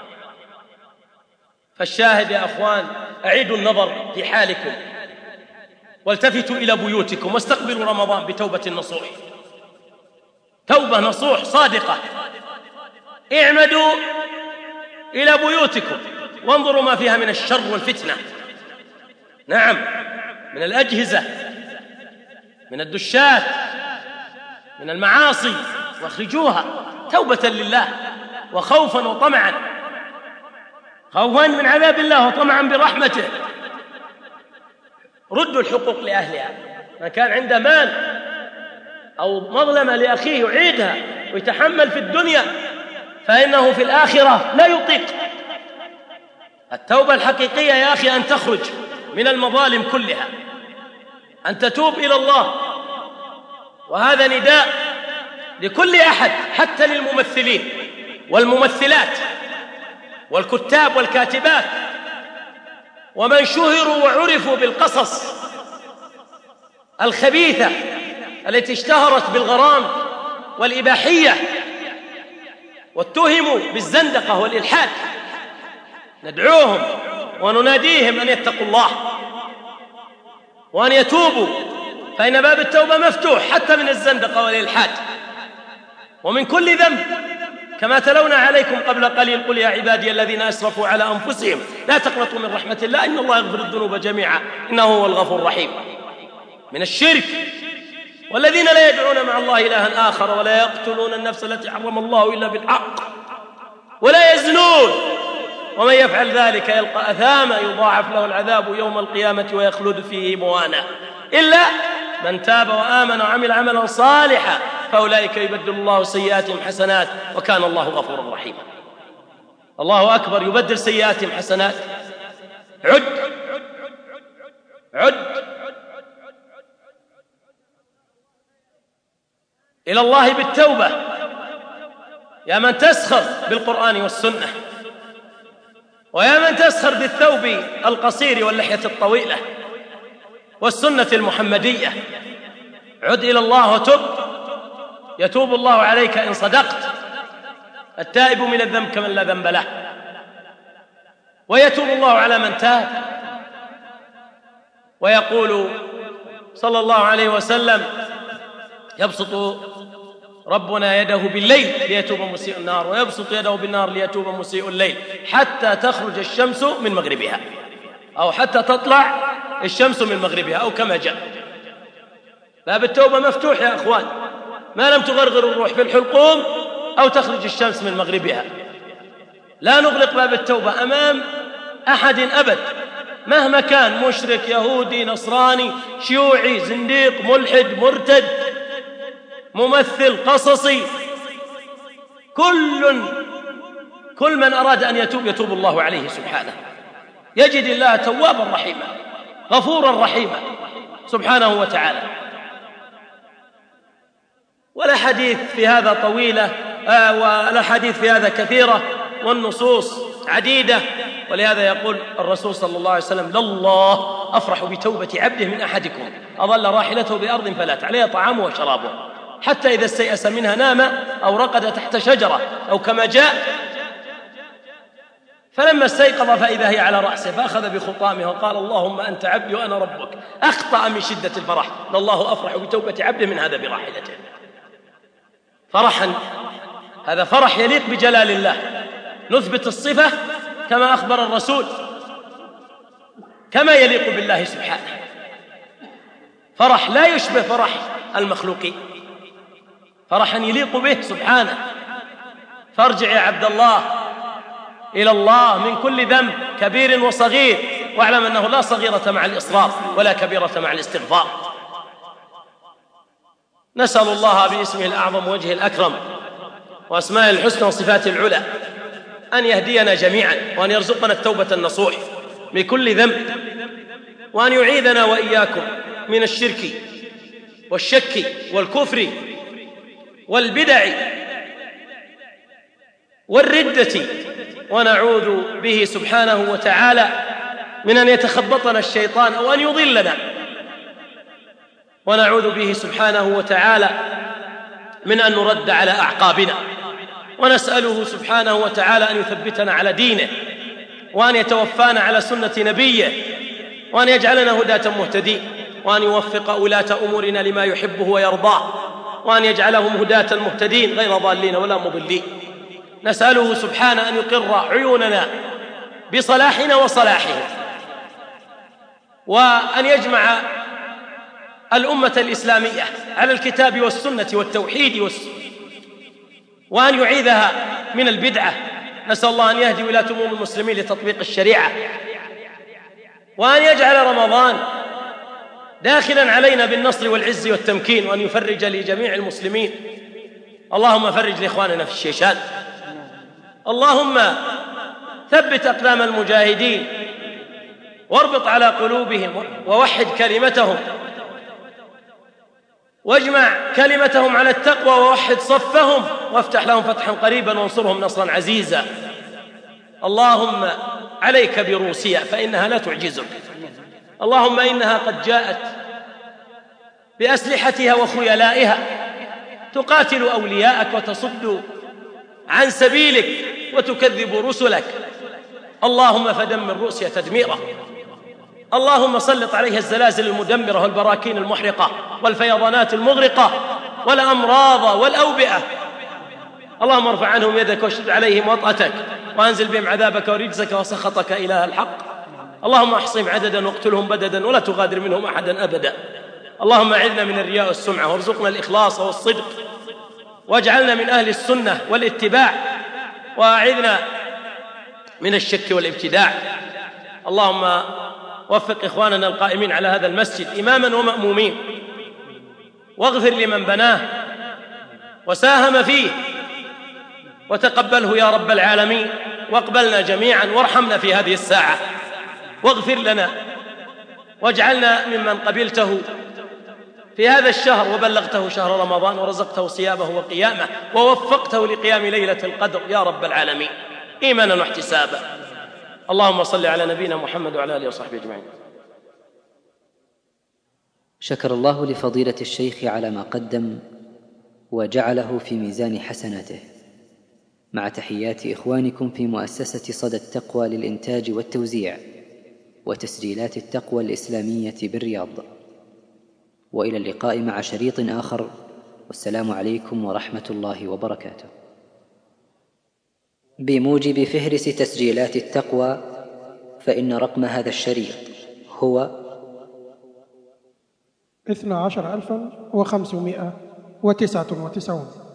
فالشاهد يا أخوان، أعيدوا النظر في حالكم والتفتوا إلى بيوتكم واستقبلوا رمضان بتوبة نصوح، توبة نصوح صادقة. اعمدوا إلى بيوتكم وانظروا ما فيها من الشر والفتنة، نعم، من الأجهزة، من الدشات، من المعاصي، واخرجوها توبة لله وخوفا وطمعا، خوفا من عذاب الله وطمعا برحمته. ردوا الحقوق لأهلها، من كان عنده مال أو مظلمة لأخيه يعيدها ويتحمل في الدنيا، فإنه في الآخرة لا يطيق. التوبة الحقيقية يا أخي أن تخرج من المظالم كلها، أن تتوب إلى الله. وهذا نداء لكل أحد، حتى للممثلين والممثلات والكتاب والكاتبات ومن شهروا وعرفوا بالقصص الخبيثة التي اشتهرت بالغرام والإباحية واتهموا بالزندقة والإلحاد. ندعوهم ونناديهم أن يتقوا الله وأن يتوبوا، فإن باب التوبة مفتوح حتى من الزندقة والإلحاد ومن كل ذنب، كما تلونا عليكم قبل قليل: قل يا عبادي الذين أسرفوا على أنفسهم لا تقنطوا من رحمة الله إن الله يغفر الذنوب جميعا إنه هو الغفور الرحيم. من الشرك: والذين لا يدعون مع الله إلها آخر ولا يقتلون النفس التي حرم الله إلا بالحق ولا يزنون ومن يفعل ذلك يلقى أثاما يضاعف له العذاب يوم القيامة ويخلد فيه مهانا إلا من تاب وآمن وعمل عملا صالحا فأولئك يبدل الله سيئاتهم حسنات وكان الله غفورا رحيما. الله أكبر، يبدل سيئاتهم حسنات. عد إلى الله بالتوبة يا من تسخر بالقرآن والسنة، ويا من تسخر بالثوب القصير واللحية الطويلة والسنة المحمدية. عد إلى الله وتب، يتوب الله عليك إن صدقت. التائب من الذنب كمن لا ذنب له، ويتوب الله على من تاب. ويقول صلى الله عليه وسلم: يبسط ربنا يده بالليل ليتوب مسيء النار، ويبسط يده بالنار ليتوب مسيء الليل، حتى تخرج الشمس من مغربها، أو حتى تطلع الشمس من مغربها، أو كما جاء. باب التوبة مفتوح يا أخوان، ما لم تغرغر الروح في الحلقوم أو تخرج الشمس من مغربها. لا نغلق باب التوبة أمام أحد أبد، مهما كان مشرك، يهودي، نصراني، شيوعي، زنديق، ملحد، مرتد، ممثل قصصي، كل من أراد أن يتوب الله عليه سبحانه. يجد الله توابا رحيما غفورا رحيما سبحانه وتعالى. والأحاديث في هذا طويلة، والأحاديث في هذا كثيرة، والنصوص عديدة. ولهذا يقول الرسول صلى الله عليه وسلم: لله أفرح بتوبة عبده من أحدكم أظل راحلته بأرض فلات عليها طعامه وشرابه حتى إذا استيأس منها نام أو رقد تحت شجرة، أو كما جاء: فلما استيقظ فإذا هي على رأسه فأخذ بخطامه وقال: اللهم أنت عبدي وأنا ربك. أخطأ من شدة الفرح. لله أفرح بتوبة عبده من هذا براحلته. فرحا، هذا فرح يليق بجلال الله. نثبت الصفة كما أخبر الرسول، كما يليق بالله سبحانه. فرح لا يشبه فرح المخلوقين، فرحا يليق به سبحانه. فارجع يا عبد الله إلى الله من كل ذنب كبير وصغير، واعلم أنه لا صغيرة مع الإصرار ولا كبيرة مع الاستغفار. نسأل الله باسمه الأعظم وجهه الأكرم وأسمائه الحسنى وصفاته العلى أن يهدينا جميعا، وأن يرزقنا التوبة النصوح من كل ذنب، وأن يعيذنا وإياكم من الشرك والشك والكفر والبدع والردة، ونعوذ به سبحانه وتعالى من أن يتخبطنا الشيطان أو أن يضلنا، ونعوذ به سبحانه وتعالى من أن نرد على أعقابنا، ونسأله سبحانه وتعالى أن يثبتنا على دينه، وأن يتوفانا على سنة نبيه، وأن يجعلنا هداة مهتدين، وأن يوفق ولاة أمورنا لما يحبه ويرضاه، وأن يجعلهم هداة مهتدين غير ضالين ولا مضلين. نسأله سبحانه أن يقر عيوننا بصلاحنا وصلاحهم، وأن يجمع الأمة الإسلامية على الكتاب والسنة والتوحيد وأن يعيذها من البدعة. نسأل الله أن يهدي ولاة أمور المسلمين لتطبيق الشريعة، وأن يجعل رمضان داخلا علينا بالنصر والعز والتمكين، وأن يفرج لجميع المسلمين. اللهم فرج لإخواننا في الشيشان، اللهم ثبت أقدام المجاهدين واربط على قلوبهم ووحد كلمتهم، واجمع كلمتهم على التقوى ووحد صفهم، وافتح لهم فتحا قريبا وانصرهم نصرا عزيزا. اللهم عليك بروسيا فإنها لا تعجزك، اللهم إنها قد جاءت بأسلحتها وخيلائها تقاتل أولياءك وتصد عن سبيلك وتكذب رسلك. اللهم فدمر روسيا تدميرا، اللهم سلط عليها الزلازل المدمرة والبراكين المحرقة والفيضانات المغرقة والأمراض والأوبئة. اللهم ارفع عنهم يدك واشدد عليهم وطأتك، وأنزل بهم عذابك ورجزك وسخطك إله الحق. اللهم احصهم عددا واقتلهم بددا ولا تغادر منهم أحدا أبدا. اللهم أعذنا من الرياء والسمعة، وارزقنا الإخلاص والصدق، واجعلنا من أهل السنة والاتباع، وأعذنا من الشك والابتداع. اللهم وفق إخواننا القائمين على هذا المسجد إماما ومأمومين، واغفر لمن بناه وساهم فيه، وتقبله يا رب العالمين، واقبلنا جميعا، وارحمنا في هذه الساعة، واغفر لنا، واجعلنا ممن قبلته في هذا الشهر وبلغته شهر رمضان ورزقته صيامه وقيامه ووفقته لقيام ليلة القدر يا رب العالمين إيمانا واحتسابا. اللهم صل على نبينا محمد وعلى آله وصحبه أجمعين. شكر الله لفضيلة الشيخ على ما قدم وجعله في ميزان حسناته، مع تحيات إخوانكم في مؤسسة صدى التقوى للإنتاج والتوزيع وتسجيلات التقوى الإسلامية بالرياض. وإلى اللقاء مع شريط آخر، والسلام عليكم ورحمة الله وبركاته. بموجب فهرس تسجيلات التقوى، فإن رقم هذا الشريط هو 12,599.